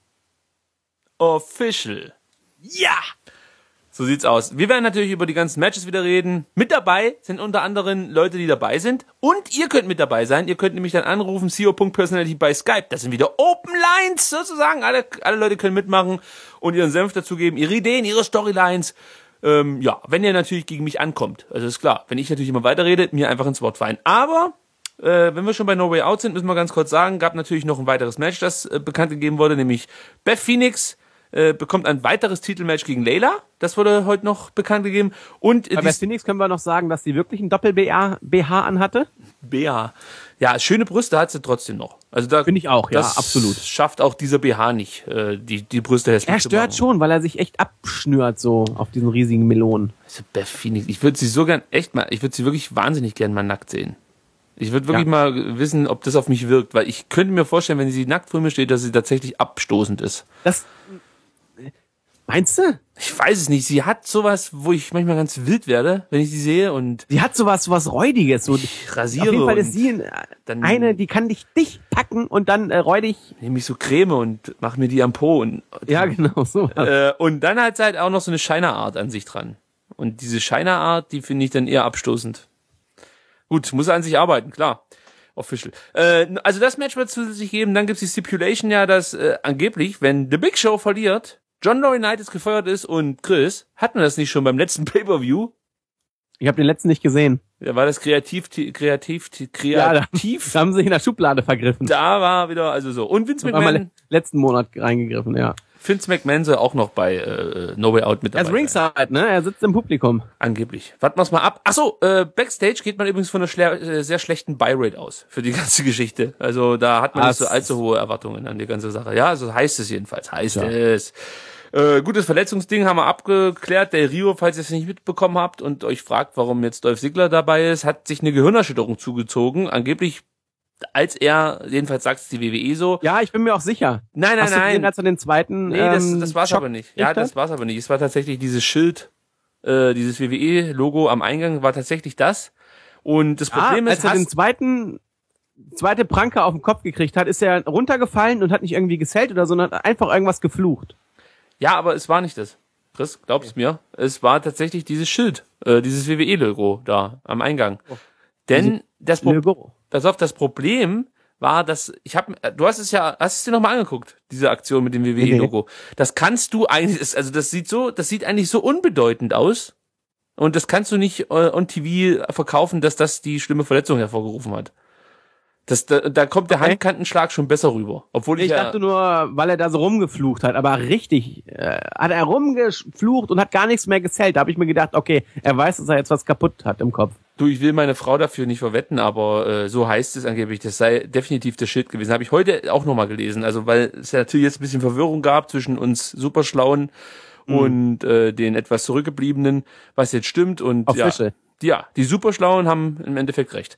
Official. Ja! So sieht's aus. Wir werden natürlich über die ganzen Matches wieder reden. Mit dabei sind unter anderem Leute, die dabei sind. Und ihr könnt mit dabei sein. Ihr könnt nämlich dann anrufen, c o punkt personality bei Skype. Das sind wieder Open Lines sozusagen. Alle, alle Leute können mitmachen und ihren Senf dazugeben, ihre Ideen, ihre Storylines. Ähm, ja, wenn ihr natürlich gegen mich ankommt. Also ist klar, wenn ich natürlich immer weiterrede, mir einfach ins Wort fallen. Aber äh, wenn wir schon bei No Way Out sind, müssen wir ganz kurz sagen, gab natürlich noch ein weiteres Match, das äh, bekannt gegeben wurde, nämlich Beth Phoenix Äh, bekommt ein weiteres Titelmatch gegen Layla. Das wurde heute noch bekannt gegeben. Und äh, Bei Beth Phoenix können wir noch sagen, dass sie wirklich einen Doppel-B H anhatte. B H. Ja, schöne Brüste hat sie trotzdem noch. Also da Finde ich auch, ja, das absolut. Schafft auch dieser B H nicht, äh, die die Brüste hässlich Er zu stört machen. schon, weil er sich echt abschnürt so auf diesen riesigen Melonen. Also Beth Phoenix, ich würde sie so gern echt mal, ich würde sie wirklich wahnsinnig gern mal nackt sehen. Ich würde wirklich Ja. mal wissen, ob das auf mich wirkt, weil ich könnte mir vorstellen, wenn sie nackt vor mir steht, dass sie tatsächlich abstoßend ist. Das meinst du? Ich weiß es nicht. Sie hat sowas, wo ich manchmal ganz wild werde, wenn ich sie sehe und Sie hat sowas, sowas Räudiges. So. ich rasiere Auf jeden Fall und ist sie ein, dann- eine, die kann dich dicht packen und dann äh, räudig. nehme ich so Creme und mache mir die am Po und Ja, genau, so. äh, und dann hat sie halt auch noch so eine Shiner-Art an sich dran. Und diese Shiner-Art, die finde ich dann eher abstoßend. Gut, muss er an sich arbeiten, klar. Official. Äh, also das Match wird es zusätzlich geben. Dann gibt's die Stipulation ja, dass äh, angeblich, wenn The Big Show verliert, John Laurinaitis gefeuert ist und Chris, hatten wir das nicht schon beim letzten Pay-Per-View? Ich habe den letzten nicht gesehen. Da war das kreativ, kreativ, Ja, da, kreativ. da haben sie sich in der Schublade vergriffen. Da war wieder, also so. Und Vince Da haben wir McMahon, le- letzten Monat reingegriffen, ja. Vince McMahon soll auch noch bei äh, No Way Out mit Er dabei ist sein. ringside, ne? Er sitzt im Publikum. Angeblich. Warten wir's mal ab. Ach so, äh, Backstage geht man übrigens von einer schle- äh, sehr schlechten Buy-Rate aus für die ganze Geschichte. Also da hat man Ah, nicht so es- allzu hohe Erwartungen an die ganze Sache. Ja, also heißt es jedenfalls. Heißt Ja. es. Äh, gutes Verletzungsding haben wir abgeklärt. Der Rio, falls ihr es nicht mitbekommen habt und euch fragt, warum jetzt Dolph Ziggler dabei ist, hat sich eine Gehirnerschütterung zugezogen. Angeblich, als er, jedenfalls sagt es die W W E so. Ja, ich bin mir auch sicher. Nein, nein, Hast du nein. gesehen, als er den zweiten Nee, das, ähm, das war's Schock aber nicht. Ja, gekriegt das hat? war's aber nicht. Es war tatsächlich dieses Schild, äh, dieses W W E-Logo am Eingang war tatsächlich das. Und das Ah, Problem als ist, er den hast, zweiten zweite Pranke auf den Kopf gekriegt hat, ist er runtergefallen und hat nicht irgendwie gesellt oder so, sondern hat einfach irgendwas geflucht. ja, aber es war nicht das. Chris, glaubst mir? Es war tatsächlich dieses Schild, äh, dieses W W E-Logo da am Eingang. Denn das, Pro Logo. pass auf, das Problem war, dass ich habe, du hast es ja, hast es dir nochmal angeguckt, diese Aktion mit dem W W E-Logo. Das kannst du eigentlich, also das sieht so, das sieht eigentlich so unbedeutend aus. Und das kannst du nicht äh, on T V verkaufen, dass das die schlimme Verletzung hervorgerufen hat. Das, da, da kommt der Okay. Handkantenschlag schon besser rüber. Obwohl ich, Ich ja, dachte nur, weil er da so rumgeflucht hat, aber richtig, äh, hat er rumgeflucht und hat gar nichts mehr gezählt. Da habe ich mir gedacht, okay, er weiß, dass er jetzt was kaputt hat im Kopf. du, ich will meine Frau dafür nicht verwetten, aber äh, so heißt es angeblich, das sei definitiv der Schild gewesen. Habe ich heute auch nochmal gelesen. Also weil es ja natürlich jetzt ein bisschen Verwirrung gab zwischen uns Superschlauen Mhm. und äh, den etwas zurückgebliebenen, was jetzt stimmt. Und ja, Official. ja, die Superschlauen haben im Endeffekt recht.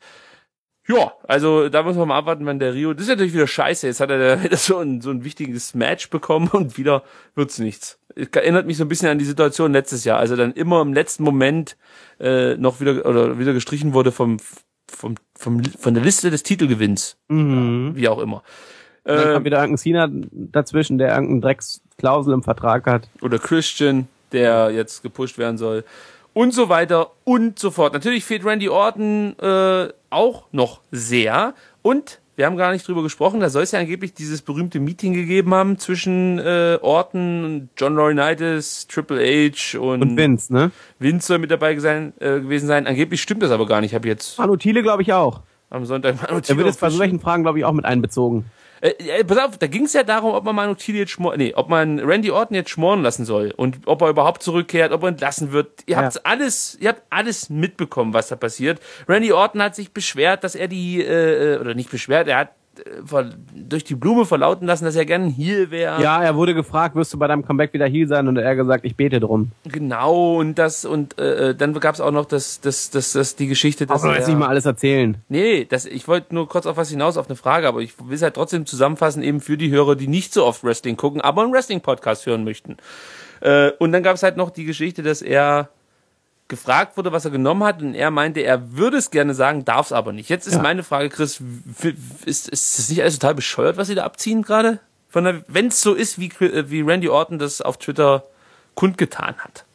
Ja, also da muss man mal abwarten, wenn der Rio, das ist natürlich wieder scheiße, jetzt hat er da wieder so ein, so ein wichtiges Match bekommen und wieder wird's nichts. Es erinnert mich so ein bisschen an die Situation letztes Jahr, also dann immer im letzten Moment äh, noch wieder oder wieder gestrichen wurde vom, vom, vom von der Liste des Titelgewinns, Mhm. wie auch immer. Dann Äh, kam wieder irgendein Cena dazwischen, der irgendeine Drecksklausel im Vertrag hat. oder Christian, der jetzt gepusht werden soll und so weiter und so fort. Natürlich fehlt Randy Orton äh, auch noch sehr und wir haben gar nicht drüber gesprochen, da soll es ja angeblich dieses berühmte Meeting gegeben haben zwischen äh, Orton und John Laurinaitis, Triple H und, Und Vince, ne? Vince soll mit dabei sein, äh, gewesen sein. Angeblich stimmt das aber gar nicht. Ich habe jetzt Manu Thiele, glaube ich, auch. am Sonntag mal Er wird jetzt bei solchen Fragen, glaube ich, auch mit einbezogen. Äh, äh, pass auf, da ging es ja darum, ob man Manu Thiele jetzt schmoren, nee, ob man Randy Orton jetzt schmoren lassen soll und ob er überhaupt zurückkehrt, ob er entlassen wird. Ihr Ja. habt alles, ihr habt alles mitbekommen, was da passiert. Randy Orton hat sich beschwert, dass er die, äh, oder nicht beschwert, er hat äh, ver- durch die Blume verlauten lassen, dass er gerne ein Heel wäre. Ja, er wurde gefragt, wirst du bei deinem Comeback wieder Heel sein? Und er hat gesagt, ich bete drum. Genau, und das, und äh, dann gab es auch noch das, das, das, das, die Geschichte, dass Aber jetzt nicht mal alles erzählen. Nee, das, ich wollte nur kurz auf was hinaus, auf eine Frage, aber ich will es halt trotzdem zusammenfassen, eben für die Hörer, die nicht so oft Wrestling gucken, aber einen Wrestling-Podcast hören möchten. Äh, und dann gab es halt noch die Geschichte, dass er gefragt wurde, was er genommen hat, und er meinte, er würde es gerne sagen, darf es aber nicht. Jetzt ist Ja. meine Frage, Chris, w- ist, ist das nicht alles total bescheuert, was sie da abziehen gerade? Wenn es so ist, wie, wie Randy Orton das auf Twitter kundgetan hat.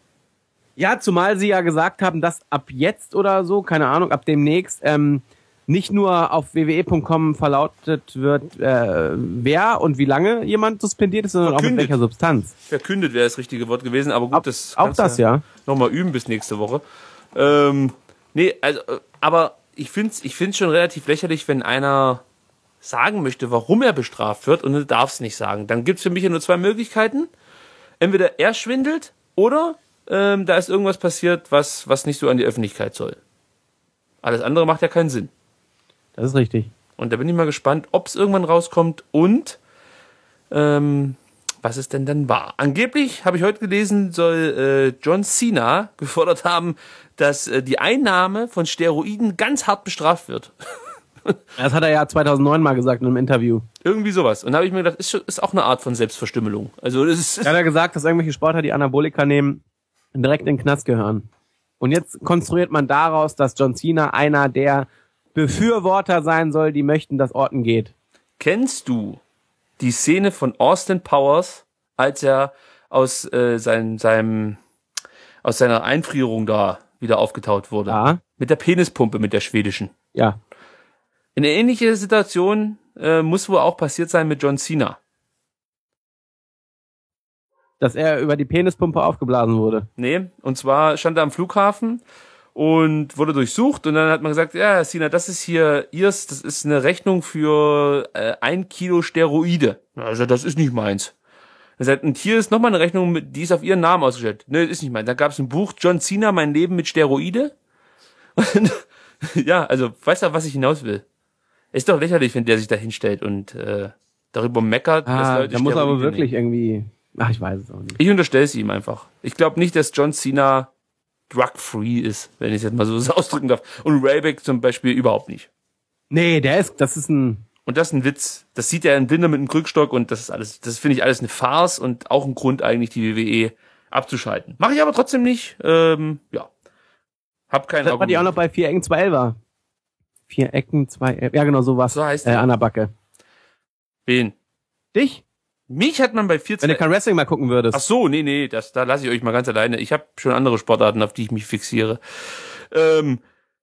Ja, zumal sie ja gesagt haben, dass ab jetzt oder so, keine Ahnung, ab demnächst, ähm, nicht nur auf w w e punkt com verlautet wird, äh, wer und wie lange jemand suspendiert ist, sondern auch mit Verkündet. welcher Substanz. Verkündet wäre das richtige Wort gewesen, aber gut, Auch- das auch kannst du das, ja. nochmal üben bis nächste Woche. Ähm, nee, also, äh, aber ich find's, ich find's schon relativ lächerlich, wenn einer sagen möchte, warum er bestraft wird, und er darf es nicht sagen. Dann gibt's für mich ja nur zwei Möglichkeiten. Entweder er schwindelt oder ähm, da ist irgendwas passiert, was, was nicht so an die Öffentlichkeit soll. Alles andere macht ja keinen Sinn. Das ist richtig. Und da bin ich mal gespannt, ob es irgendwann rauskommt und ähm, was es denn dann war. Angeblich, habe ich heute gelesen, soll äh, John Cena gefordert haben, dass äh, die Einnahme von Steroiden ganz hart bestraft wird. Das hat er ja zweitausendneun mal gesagt in einem Interview. Irgendwie sowas. Und da habe ich mir gedacht, ist, schon- ist auch eine Art von Selbstverstümmelung. Also das ist, Er hat ja gesagt, dass irgendwelche Sportler, die Anabolika nehmen, direkt in den Knast gehören. Und jetzt konstruiert man daraus, dass John Cena einer der Befürworter sein soll, die möchten, dass Orton geht. Kennst du die Szene von Austin Powers, als er aus äh, seinem, seinem aus seiner Einfrierung da wieder aufgetaut wurde? Ja. Mit der Penispumpe, mit der schwedischen. Ja. Eine ähnliche Situation äh, muss wohl auch passiert sein mit John Cena. Dass er über die Penispumpe aufgeblasen wurde. Nee, und zwar stand er am Flughafen und wurde durchsucht, und dann hat man gesagt, ja, Herr Cena, das ist hier ihrs, das ist eine Rechnung für äh, ein Kilo Steroide. Also das ist nicht meins. Er sagt, und hier ist nochmal eine Rechnung, mit, die ist auf ihren Namen ausgestellt. Nee, ist nicht meins. Dann gab es ein Buch, John Cena, mein Leben mit Steroide. Und, ja, also, weißt du, auf was ich hinaus will? Ist doch lächerlich, wenn der sich da hinstellt und äh, darüber meckert, dass Ah, Leute da muss er aber Steroide wirklich nehmen. irgendwie... Ach, ich weiß es auch nicht. Ich unterstelle es ihm einfach. Ich glaube nicht, dass John Cena drug-free ist, wenn ich es jetzt mal so ausdrücken darf. Und Ryback zum Beispiel überhaupt nicht. Nee, der ist, das ist ein... Und das ist ein Witz. Das sieht er ein Blinder mit einem Krückstock, und das ist alles, das finde ich alles eine Farce und auch ein Grund eigentlich, die W W E abzuschalten. Mache ich aber trotzdem nicht. Ähm, ja. Hab kein Das war die auch noch bei vier Ecken, zwei Elfer. Vier Ecken, zwei Elfer. Ja, genau, so was. So heißt äh, die. an der Backe. Wen? Dich? Mich hat man bei vier Wenn du kein Wrestling mal gucken würdest. Ach so, nee, nee, das, da lasse ich euch mal ganz alleine. Ich habe schon andere Sportarten, auf die ich mich fixiere. Ähm,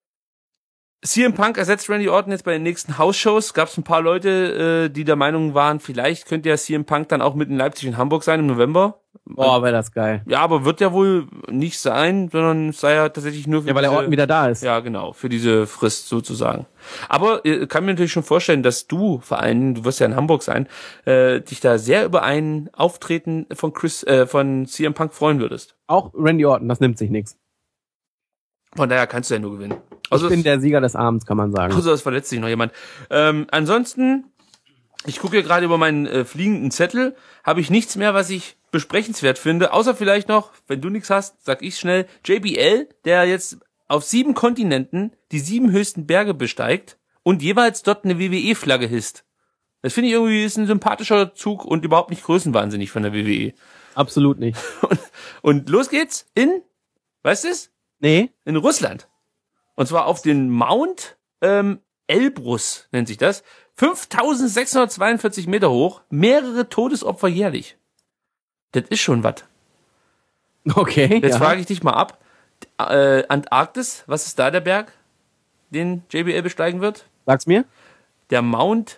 C M Punk ersetzt Randy Orton jetzt bei den nächsten House-Shows. Gab es ein paar Leute, äh, die der Meinung waren, vielleicht könnte ja C M Punk dann auch mit in Leipzig und Hamburg sein im November. Boah, wäre das geil. Ja, aber wird ja wohl nicht sein, sondern es sei ja tatsächlich nur für Ja, weil der diese- Orton wieder da ist. Ja, genau, für diese Frist sozusagen. Aber ich kann mir natürlich schon vorstellen, dass du, vor allem, du wirst ja in Hamburg sein, äh, dich da sehr über ein Auftreten von Chris, äh, von C M Punk freuen würdest. Auch Randy Orton, das nimmt sich nichts. Von daher kannst du ja nur gewinnen. Also Ich bin es, der Sieger des Abends, kann man sagen. also es verletzt sich noch jemand. Ähm, ansonsten, ich gucke hier gerade über meinen äh, fliegenden Zettel, habe ich nichts mehr, was ich besprechenswert finde, außer vielleicht noch, wenn du nichts hast, sag ich schnell, J B L, der jetzt auf sieben Kontinenten die sieben höchsten Berge besteigt und jeweils dort eine W W E-Flagge hisst. Das finde ich irgendwie ist ein sympathischer Zug und überhaupt nicht größenwahnsinnig von der W W E. Absolut nicht. Und, und los geht's in, weißt du es? Nee? In Russland. Und zwar auf den Mount ähm, Elbrus nennt sich das. fünftausendsechshundertzweiundvierzig Meter hoch, mehrere Todesopfer jährlich. Das ist schon was. Okay. Jetzt ja. frage ich dich mal ab. Äh, Antarktis, was ist da der Berg, den J B L besteigen wird? Sag's mir. Der Mount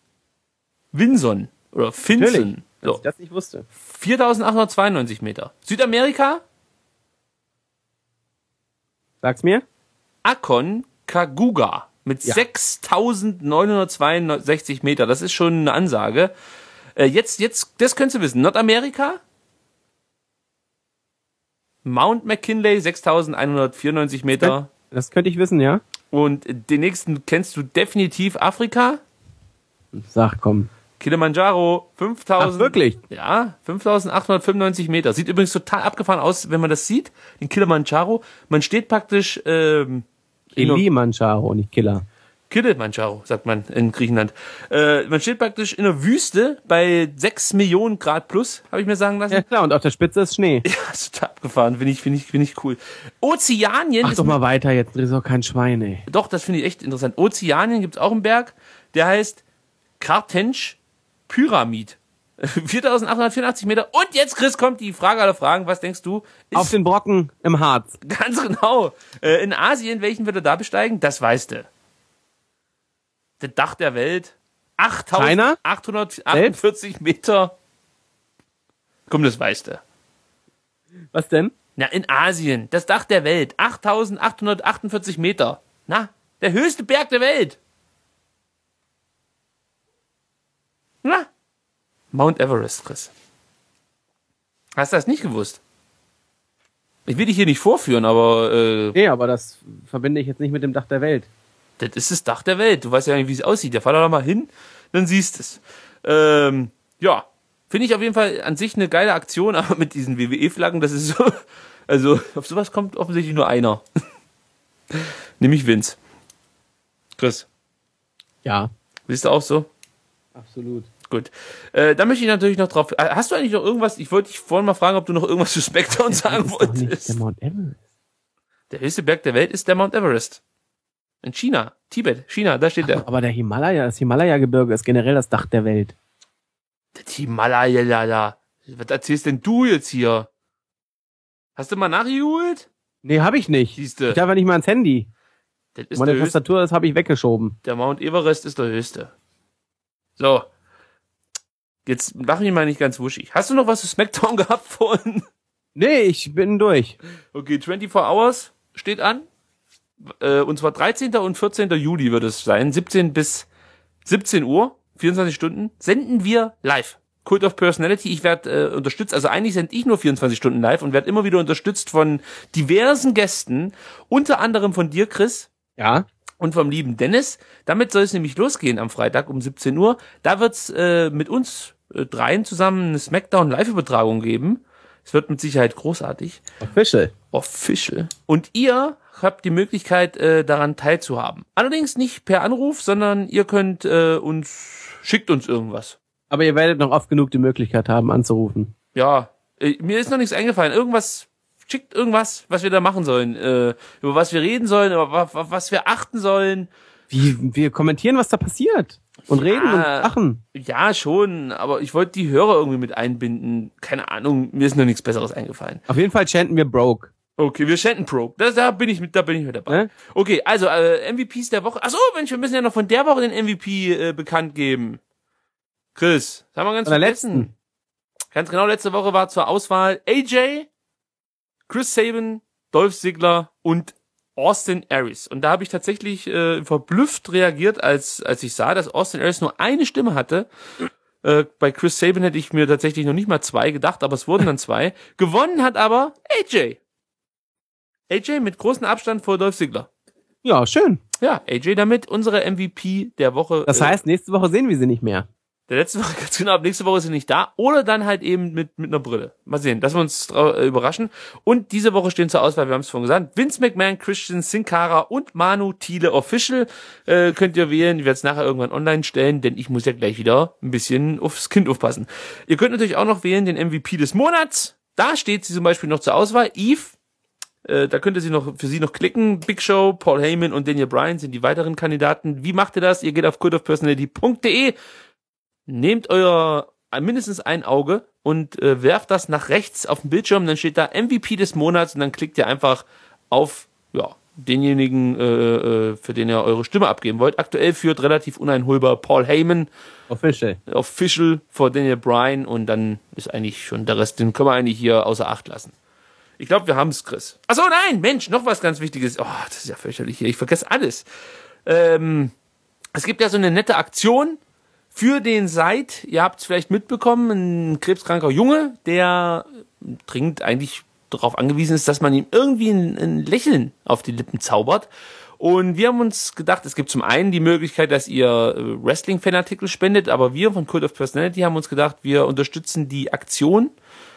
Vinson oder Finson. Natürlich. Dass So, ich das nicht wusste. viertausendachthundertzweiundneunzig Meter. Südamerika, Sag's mir. Aconcagua. mit Ja. sechstausendneunhundertzweiundsechzig Meter. Das ist schon eine Ansage. Äh, jetzt, jetzt, das könntest du wissen. Nordamerika? Mount McKinley, sechstausendeinhundertvierundneunzig Meter. Das könnte ich wissen, ja? Und den nächsten kennst du definitiv, Afrika. Sag, komm. Kilimanjaro, fünftausend. Ach, wirklich? Ja, fünftausendachthundertfünfundneunzig Meter. Sieht übrigens total abgefahren aus, wenn man das sieht, den Kilimanjaro. Man steht praktisch, ähm, in einer- Kilimanjaro, nicht Killer. Kilimanjaro, sagt man in Griechenland. Äh, man steht praktisch in der Wüste bei sechs Millionen Grad plus, habe ich mir sagen lassen. Ja klar, und auf der Spitze ist Schnee. Ja, ist total abgefahren, finde ich, finde ich, finde ich cool. Ozeanien Mach ist doch mal weiter, jetzt ist auch kein Schwein, ey. Doch, das finde ich echt interessant. Ozeanien gibt's auch einen Berg, der heißt Kartensch Pyramid. viertausendachthundertvierundachtzig Meter. Und jetzt, Chris, kommt die Frage aller Fragen. Was denkst du? Ist Auf den Brocken im Harz. ganz genau. Äh, in Asien, welchen wird er da besteigen? Das weißt du. Das Dach der Welt. achttausendachthundertachtundvierzig Meter. Komm, das weißt du. Was denn? Na, in Asien. Das Dach der Welt. achttausendachthundertachtundvierzig Meter. Na, der höchste Berg der Welt. Na, Mount Everest, Chris. Hast du das nicht gewusst? Ich will dich hier nicht vorführen, aber äh, Nee, aber das verbinde ich jetzt nicht mit dem Dach der Welt. das ist das Dach der Welt. Du weißt ja nicht, wie es aussieht. Ja, fahr da mal hin, dann siehst es. Ähm, ja, finde ich auf jeden Fall an sich eine geile Aktion, aber mit diesen W W E-Flaggen, das ist so, also auf sowas kommt offensichtlich nur einer. Nämlich Vince. Chris, Ja, siehst du auch so? absolut. Gut. Äh, da möchte ich natürlich noch drauf. Äh, Hast du eigentlich noch irgendwas? Ich wollte dich vorhin mal fragen, ob du noch irgendwas zu SmackDown sagen Das ist doch nicht wolltest. der Mount Everest. Der höchste Berg der Welt ist der Mount Everest. In China. Tibet. China, da steht der. Aber der Himalaya, das Himalaya-Gebirge ist generell das Dach der Welt. Der Himalaya. Was erzählst denn du jetzt hier? Hast du mal nachgeholt? Nee, hab ich nicht. Siehste. Ich darf ja nicht mal ans Handy. Das ist Meine der, höchste, Tastatur, das habe ich weggeschoben. der Mount Everest ist der höchste. So. Jetzt mach mich mal nicht ganz wuschig. Hast du noch was zu SmackDown gehabt vorhin? Nee, ich bin durch. Okay, vierundzwanzig Hours steht an. Äh, und zwar dreizehnten und vierzehnten Juli wird es sein. siebzehn bis siebzehn Uhr, vierundzwanzig Stunden, senden wir live. Cult of Personality, ich werde äh, unterstützt, also eigentlich sende ich nur vierundzwanzig Stunden live und werde immer wieder unterstützt von diversen Gästen, unter anderem von dir, Chris, Ja. und vom lieben Dennis. Damit soll es nämlich losgehen am Freitag um siebzehn Uhr. Da wird's äh, mit uns äh, dreien zusammen eine Smackdown-Live-Übertragung geben. Es wird mit Sicherheit großartig. Official. Official. Und ihr habt die Möglichkeit, äh, daran teilzuhaben. Allerdings nicht per Anruf, sondern ihr könnt äh, uns, schickt uns irgendwas. Aber ihr werdet noch oft genug die Möglichkeit haben, anzurufen. Ja, äh, mir ist noch nichts eingefallen. Irgendwas, schickt irgendwas, was wir da machen sollen. Äh, über was wir reden sollen, über wa- wa- was wir achten sollen. Wie, wir kommentieren, was da passiert. Und Ja. reden und lachen. Ja, schon, aber ich wollte die Hörer irgendwie mit einbinden. Keine Ahnung, mir ist noch nichts Besseres eingefallen. Auf jeden Fall chanten wir broke. Okay, wir chanten Pro. Das, da bin ich mit, da bin ich mit dabei. Ne? Okay, also äh, M V Ps der Woche. Ach so, Mensch, wir müssen ja noch von der Woche den M V P äh, bekannt geben. Chris, das haben wir ganz Von der vergessen. letzten. Ganz genau, letzte Woche war zur Auswahl A J, Chris Sabin, Dolph Ziggler und Austin Aries. Und da habe ich tatsächlich äh, verblüfft reagiert, als als ich sah, dass Austin Aries nur eine Stimme hatte. Äh, bei Chris Sabin hätte ich mir tatsächlich noch nicht mal zwei gedacht, aber es wurden dann zwei. Gewonnen hat aber A J. A J mit großem Abstand vor Dolph Ziggler. Ja, schön. Ja, A J damit unsere M V P der Woche. Das äh, heißt, nächste Woche sehen wir sie nicht mehr. Der letzte Woche, ganz genau, ab nächste Woche ist sie nicht da. Oder dann halt eben mit, mit einer Brille. Mal sehen, lassen wir uns äh, überraschen. Und diese Woche stehen zur Auswahl, wir haben es vorhin gesagt, Vince McMahon, Christian Sin Cara und Manu Thiele Official. Äh, könnt ihr wählen. Ich werde es nachher irgendwann online stellen, denn ich muss ja gleich wieder ein bisschen aufs Kind aufpassen. Ihr könnt natürlich auch noch wählen den M V P des Monats. Da steht sie zum Beispiel noch zur Auswahl. Eve. Äh, da könnt ihr sie noch, für sie noch klicken. Big Show, Paul Heyman und Daniel Bryan sind die weiteren Kandidaten. Wie macht ihr das? Ihr geht auf cult of personality punkt de. Nehmt euer mindestens ein Auge und äh, werft das nach rechts auf den Bildschirm, dann steht da M V P des Monats und dann klickt ihr einfach auf ja, denjenigen, äh, äh, für den ihr eure Stimme abgeben wollt. Aktuell führt relativ uneinholbar Paul Heyman, Official. Official vor Daniel Bryan und dann ist eigentlich schon der Rest, den können wir eigentlich hier außer Acht lassen. Ich glaube, wir haben es, Chris. Achso, nein, Mensch, noch was ganz Wichtiges. Oh, das ist ja fürchterlich hier, ich vergesse alles. Ähm, es gibt ja so eine nette Aktion für den Seid. Ihr habt es vielleicht mitbekommen, ein krebskranker Junge, der dringend eigentlich darauf angewiesen ist, dass man ihm irgendwie ein, ein Lächeln auf die Lippen zaubert. Und wir haben uns gedacht, es gibt zum einen die Möglichkeit, dass ihr Wrestling-Fanartikel spendet, aber wir von Cult of Personality haben uns gedacht, wir unterstützen die Aktion,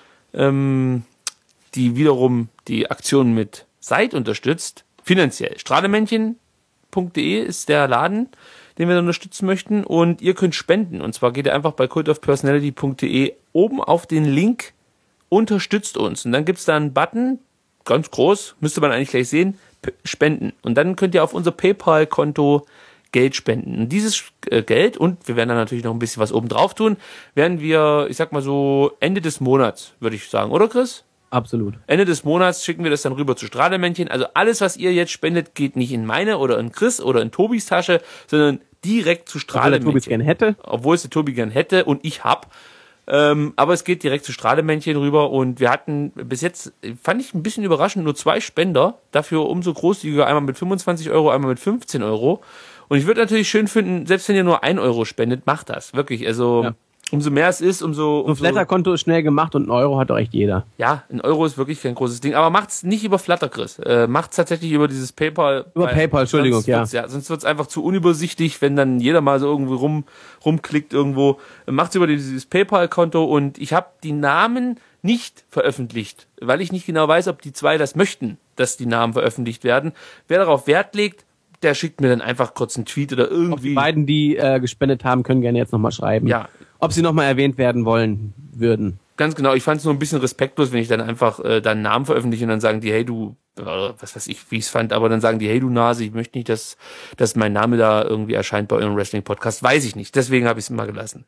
ähm, die wiederum die Aktion mit Seid unterstützt, finanziell. Strahlemännchen punkt de ist der Laden, den wir unterstützen möchten, und ihr könnt spenden. Und zwar geht ihr einfach bei cult of personality punkt de oben auf den Link unterstützt uns. Und dann gibt's da einen Button, ganz groß, müsste man eigentlich gleich sehen, P- spenden. Und dann könnt ihr auf unser PayPal-Konto Geld spenden. Und dieses äh, Geld, und wir werden da natürlich noch ein bisschen was oben drauf tun, werden wir, ich sag mal so, Ende des Monats, würde ich sagen, oder Chris? Absolut. Ende des Monats schicken wir das dann rüber zu Strahlemännchen. Also alles, was ihr jetzt spendet, geht nicht in meine oder in Chris oder in Tobis Tasche, sondern direkt zu Weil der Strahlemännchen. Tobi es gerne hätte. Obwohl es der Tobi gern hätte und ich hab. Ähm, aber es geht direkt zu Strahlemännchen rüber, und wir hatten bis jetzt, fand ich ein bisschen überraschend, nur zwei Spender. Dafür umso großzügiger, einmal mit fünfundzwanzig Euro, einmal mit fünfzehn Euro. Und ich würde natürlich schön finden, selbst wenn ihr nur ein Euro spendet, macht das. Wirklich, also Ja. umso mehr es ist, umso... So ein umso Flatter-Konto ist schnell gemacht und ein Euro hat doch echt jeder. Ja, ein Euro ist wirklich kein großes Ding. Aber macht's nicht über Flutter, Chris. Äh, macht's tatsächlich über dieses PayPal. Über weil PayPal, Entschuldigung, sonst ja. wird's, ja. Sonst wird's einfach zu unübersichtlich, wenn dann jeder mal so irgendwie rum rumklickt irgendwo. Macht's über dieses PayPal-Konto, und ich habe die Namen nicht veröffentlicht, weil ich nicht genau weiß, ob die zwei das möchten, dass die Namen veröffentlicht werden. Wer darauf Wert legt, der schickt mir dann einfach kurz einen Tweet oder Auch die irgendwie. beiden, die äh, gespendet haben, können gerne jetzt nochmal schreiben. Ja. Ob sie nochmal erwähnt werden wollen würden. Ganz genau, ich fand es nur ein bisschen respektlos, wenn ich dann einfach äh, deinen Namen veröffentliche und dann sagen die, hey du, äh, was weiß ich, wie ich es fand, aber dann sagen die, hey du Nase, ich möchte nicht, dass, dass mein Name da irgendwie erscheint bei eurem Wrestling-Podcast. Weiß ich nicht, deswegen habe ich es mal gelassen.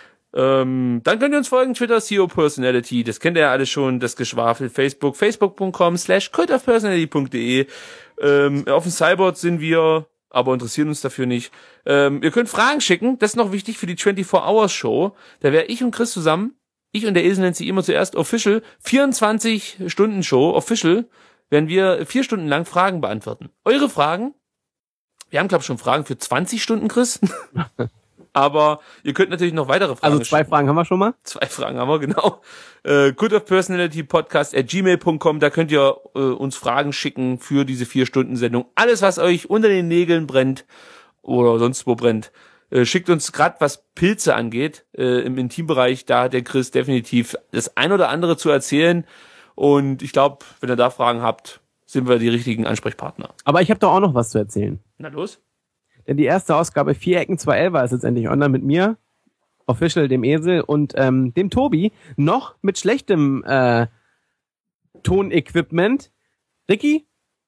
Ähm, dann könnt ihr uns folgen, Twitter, C O Personality, das kennt ihr ja alle schon, das Geschwafel, Facebook, facebook punkt com slash cult of personality punkt de. Ähm, auf dem Cyborg sind wir, aber interessieren uns dafür nicht. Ähm, ihr könnt Fragen schicken, das ist noch wichtig für die vierundzwanzig-Hours-Show. Da wäre ich und Chris zusammen, ich und der Esel nennt sie immer zuerst Official, vierundzwanzig-Stunden-Show, Official, werden wir vier Stunden lang Fragen beantworten. Eure Fragen, wir haben glaube ich schon Fragen für zwanzig Stunden, Chris. Aber ihr könnt natürlich noch weitere Fragen Also zwei schicken. Fragen haben wir schon mal. Zwei Fragen haben wir, genau. Äh, good of personality podcast at gmail punkt com, da könnt ihr äh, uns Fragen schicken für diese vier Stunden Sendung. Alles, was euch unter den Nägeln brennt oder sonst wo brennt, äh, schickt uns gerade, was Pilze angeht, äh, im Intimbereich, da hat der Chris definitiv das ein oder andere zu erzählen. Und ich glaube, wenn ihr da Fragen habt, sind wir die richtigen Ansprechpartner. Aber ich habe doch auch noch was zu erzählen. Na los. Denn die erste Ausgabe vier Ecken zwei Elfer ist jetzt endlich online mit mir, Official, dem Esel und ähm, dem Tobi, noch mit schlechtem äh, Tonequipment. Ricky,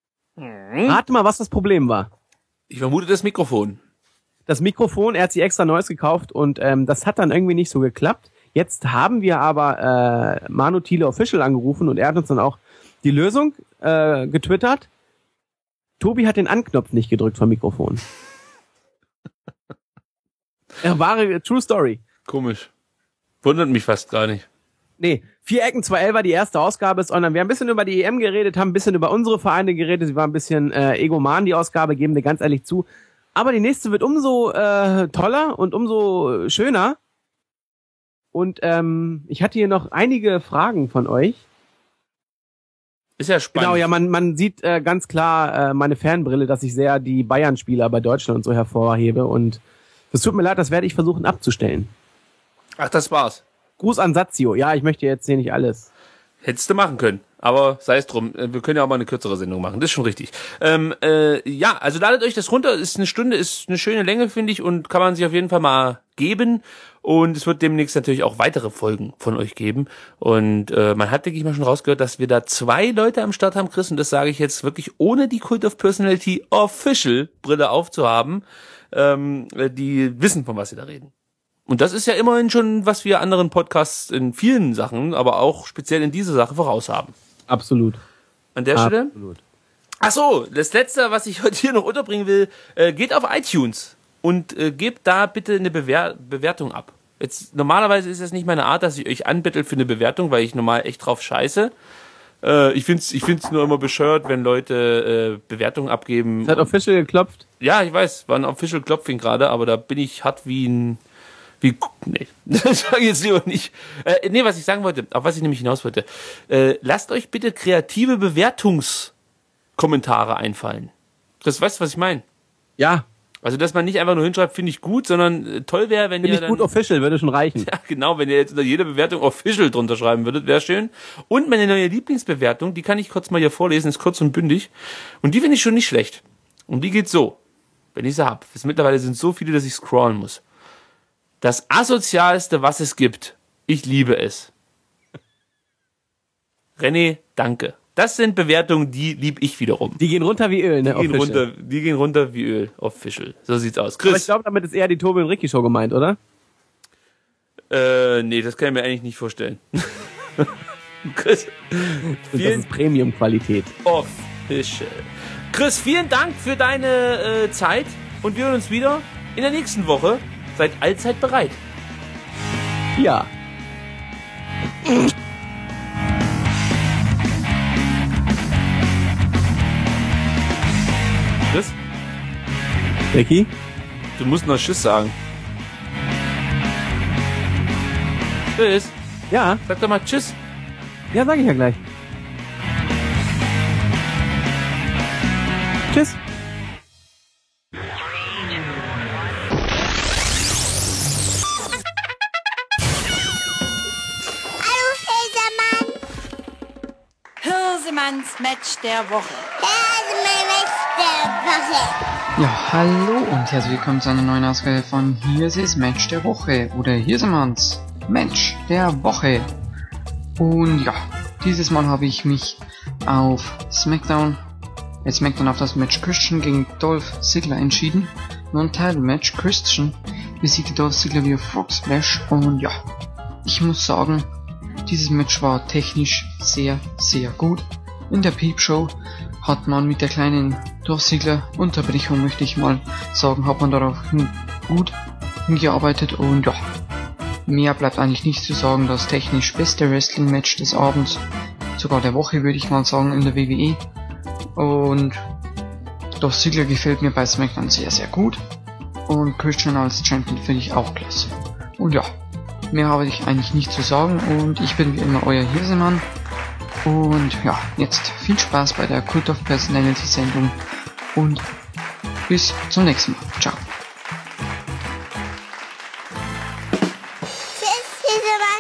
Hm? rate mal, was das Problem war. Ich vermute das Mikrofon. Das Mikrofon, er hat sich extra neues gekauft und ähm, das hat dann irgendwie nicht so geklappt. Jetzt haben wir aber äh, Manu Thiele Official angerufen und er hat uns dann auch die Lösung äh, getwittert. Tobi hat den Anknopf nicht gedrückt vom Mikrofon. Ja, wahre True Story. Komisch. Wundert mich fast gar nicht. Nee, vier Ecken, zwei Elfer, die erste Ausgabe ist online. Wir haben ein bisschen über die E M geredet, haben ein bisschen über unsere Vereine geredet. Sie war ein bisschen äh, egoman, die Ausgabe, geben wir ganz ehrlich zu. Aber die nächste wird umso äh, toller und umso schöner. Und ähm, ich hatte hier noch einige Fragen von euch. Ist ja spannend. Genau, ja, man, man sieht äh, ganz klar äh, meine Fanbrille, dass ich sehr die Bayern-Spieler bei Deutschland und so hervorhebe. Und es tut mir leid, das werde ich versuchen abzustellen. Ach, das war's. Gruß an Sazio. Ja, ich möchte jetzt hier nicht alles. Hättest du machen können. Aber sei es drum. Wir können ja auch mal eine kürzere Sendung machen. Das ist schon richtig. Ähm, äh, ja, also ladet euch das runter. Ist eine Stunde, ist eine schöne Länge, finde ich. Und kann man sich auf jeden Fall mal geben. Und es wird demnächst natürlich auch weitere Folgen von euch geben. Und äh, man hat, denke ich mal, schon rausgehört, dass wir da zwei Leute am Start haben, Chris. Und das sage ich jetzt wirklich, ohne die Cult of Personality Official Brille aufzuhaben. Ähm, die wissen, von was sie da reden. Und das ist ja immerhin schon, was wir anderen Podcasts in vielen Sachen, aber auch speziell in dieser Sache voraus haben. Absolut. An der Stelle? Absolut. Ach so, das Letzte, was ich heute hier noch unterbringen will, äh, geht auf iTunes und äh, gebt da bitte eine Bewer- Bewertung ab. Jetzt, normalerweise ist es nicht meine Art, dass ich euch anbettel für eine Bewertung, weil ich normal echt drauf scheiße. Äh, ich find's, ich find's nur immer bescheuert, wenn Leute äh, Bewertungen abgeben. Es hat official geklopft. Ja, ich weiß, war ein official Klopfing gerade, aber da bin ich hart wie ein, wie, nee, das sage ich jetzt lieber nicht. Äh, nee, was ich sagen wollte, auf was ich nämlich hinaus wollte. Äh, lasst euch bitte kreative Bewertungskommentare einfallen. Das weißt du, was ich meine? Ja. Also, dass man nicht einfach nur hinschreibt, finde ich gut, sondern äh, toll wäre, wenn Finde ihr ich dann... gut official, würde schon reichen. Ja, genau, wenn ihr jetzt unter jeder Bewertung official drunter schreiben würdet, wäre schön. Und meine neue Lieblingsbewertung, die kann ich kurz mal hier vorlesen, ist kurz und bündig. Und die finde ich schon nicht schlecht. Und die geht so, wenn ich sie hab. Es mittlerweile sind so viele, dass ich scrollen muss. Das asozialste, was es gibt. Ich liebe es. René, danke. Das sind Bewertungen, die lieb ich wiederum. Die gehen runter wie Öl, ne? Die gehen official. runter, die gehen runter wie Öl. Official. So sieht's aus. Aber ich Chris. glaube, damit ist eher die Tobi und Ricky Show gemeint, oder? Äh, nee, das kann ich mir eigentlich nicht vorstellen. Chris. Und das Vielen ist Premium-Qualität. Official. Chris, vielen Dank für deine äh, Zeit und wir hören uns wieder in der nächsten Woche. Seid allzeit bereit. Ja. Chris, Ricky? du musst noch Tschüss sagen. Tschüss. Ja. Sag doch mal Tschüss. Ja, sag ich ja gleich. Tschüss. Hirsemanns Match der Woche. Ja, hallo und herzlich willkommen zu einer neuen Ausgabe von Hirses Match der Woche oder Hirsemanns Match der Woche. Und ja, dieses Mal habe ich mich auf SmackDown, jetzt SmackDown auf das Match Christian gegen Dolph Ziggler entschieden. Non-Title-Match. Christian besiegte Dolph Ziggler via Frog Splash und ja, ich muss sagen, dieses Match war technisch sehr, sehr gut. In der Peep Show hat man mit der kleinen Dolph Ziggler Unterbrechung, möchte ich mal sagen, hat man darauf hin, gut hingearbeitet und ja, mehr bleibt eigentlich nicht zu sagen. Das technisch beste Wrestling Match des Abends, sogar der Woche würde ich mal sagen, in der W W E. Und Dolph Ziggler gefällt mir bei SmackDown sehr, sehr gut und Christian als Champion finde ich auch klasse. Und ja, mehr habe ich eigentlich nicht zu sagen und ich bin wie immer euer Hirsemann. Und ja, jetzt viel Spaß bei der Cult of Personality Sendung und bis zum nächsten Mal. Ciao. Tschüss, Hirsemann.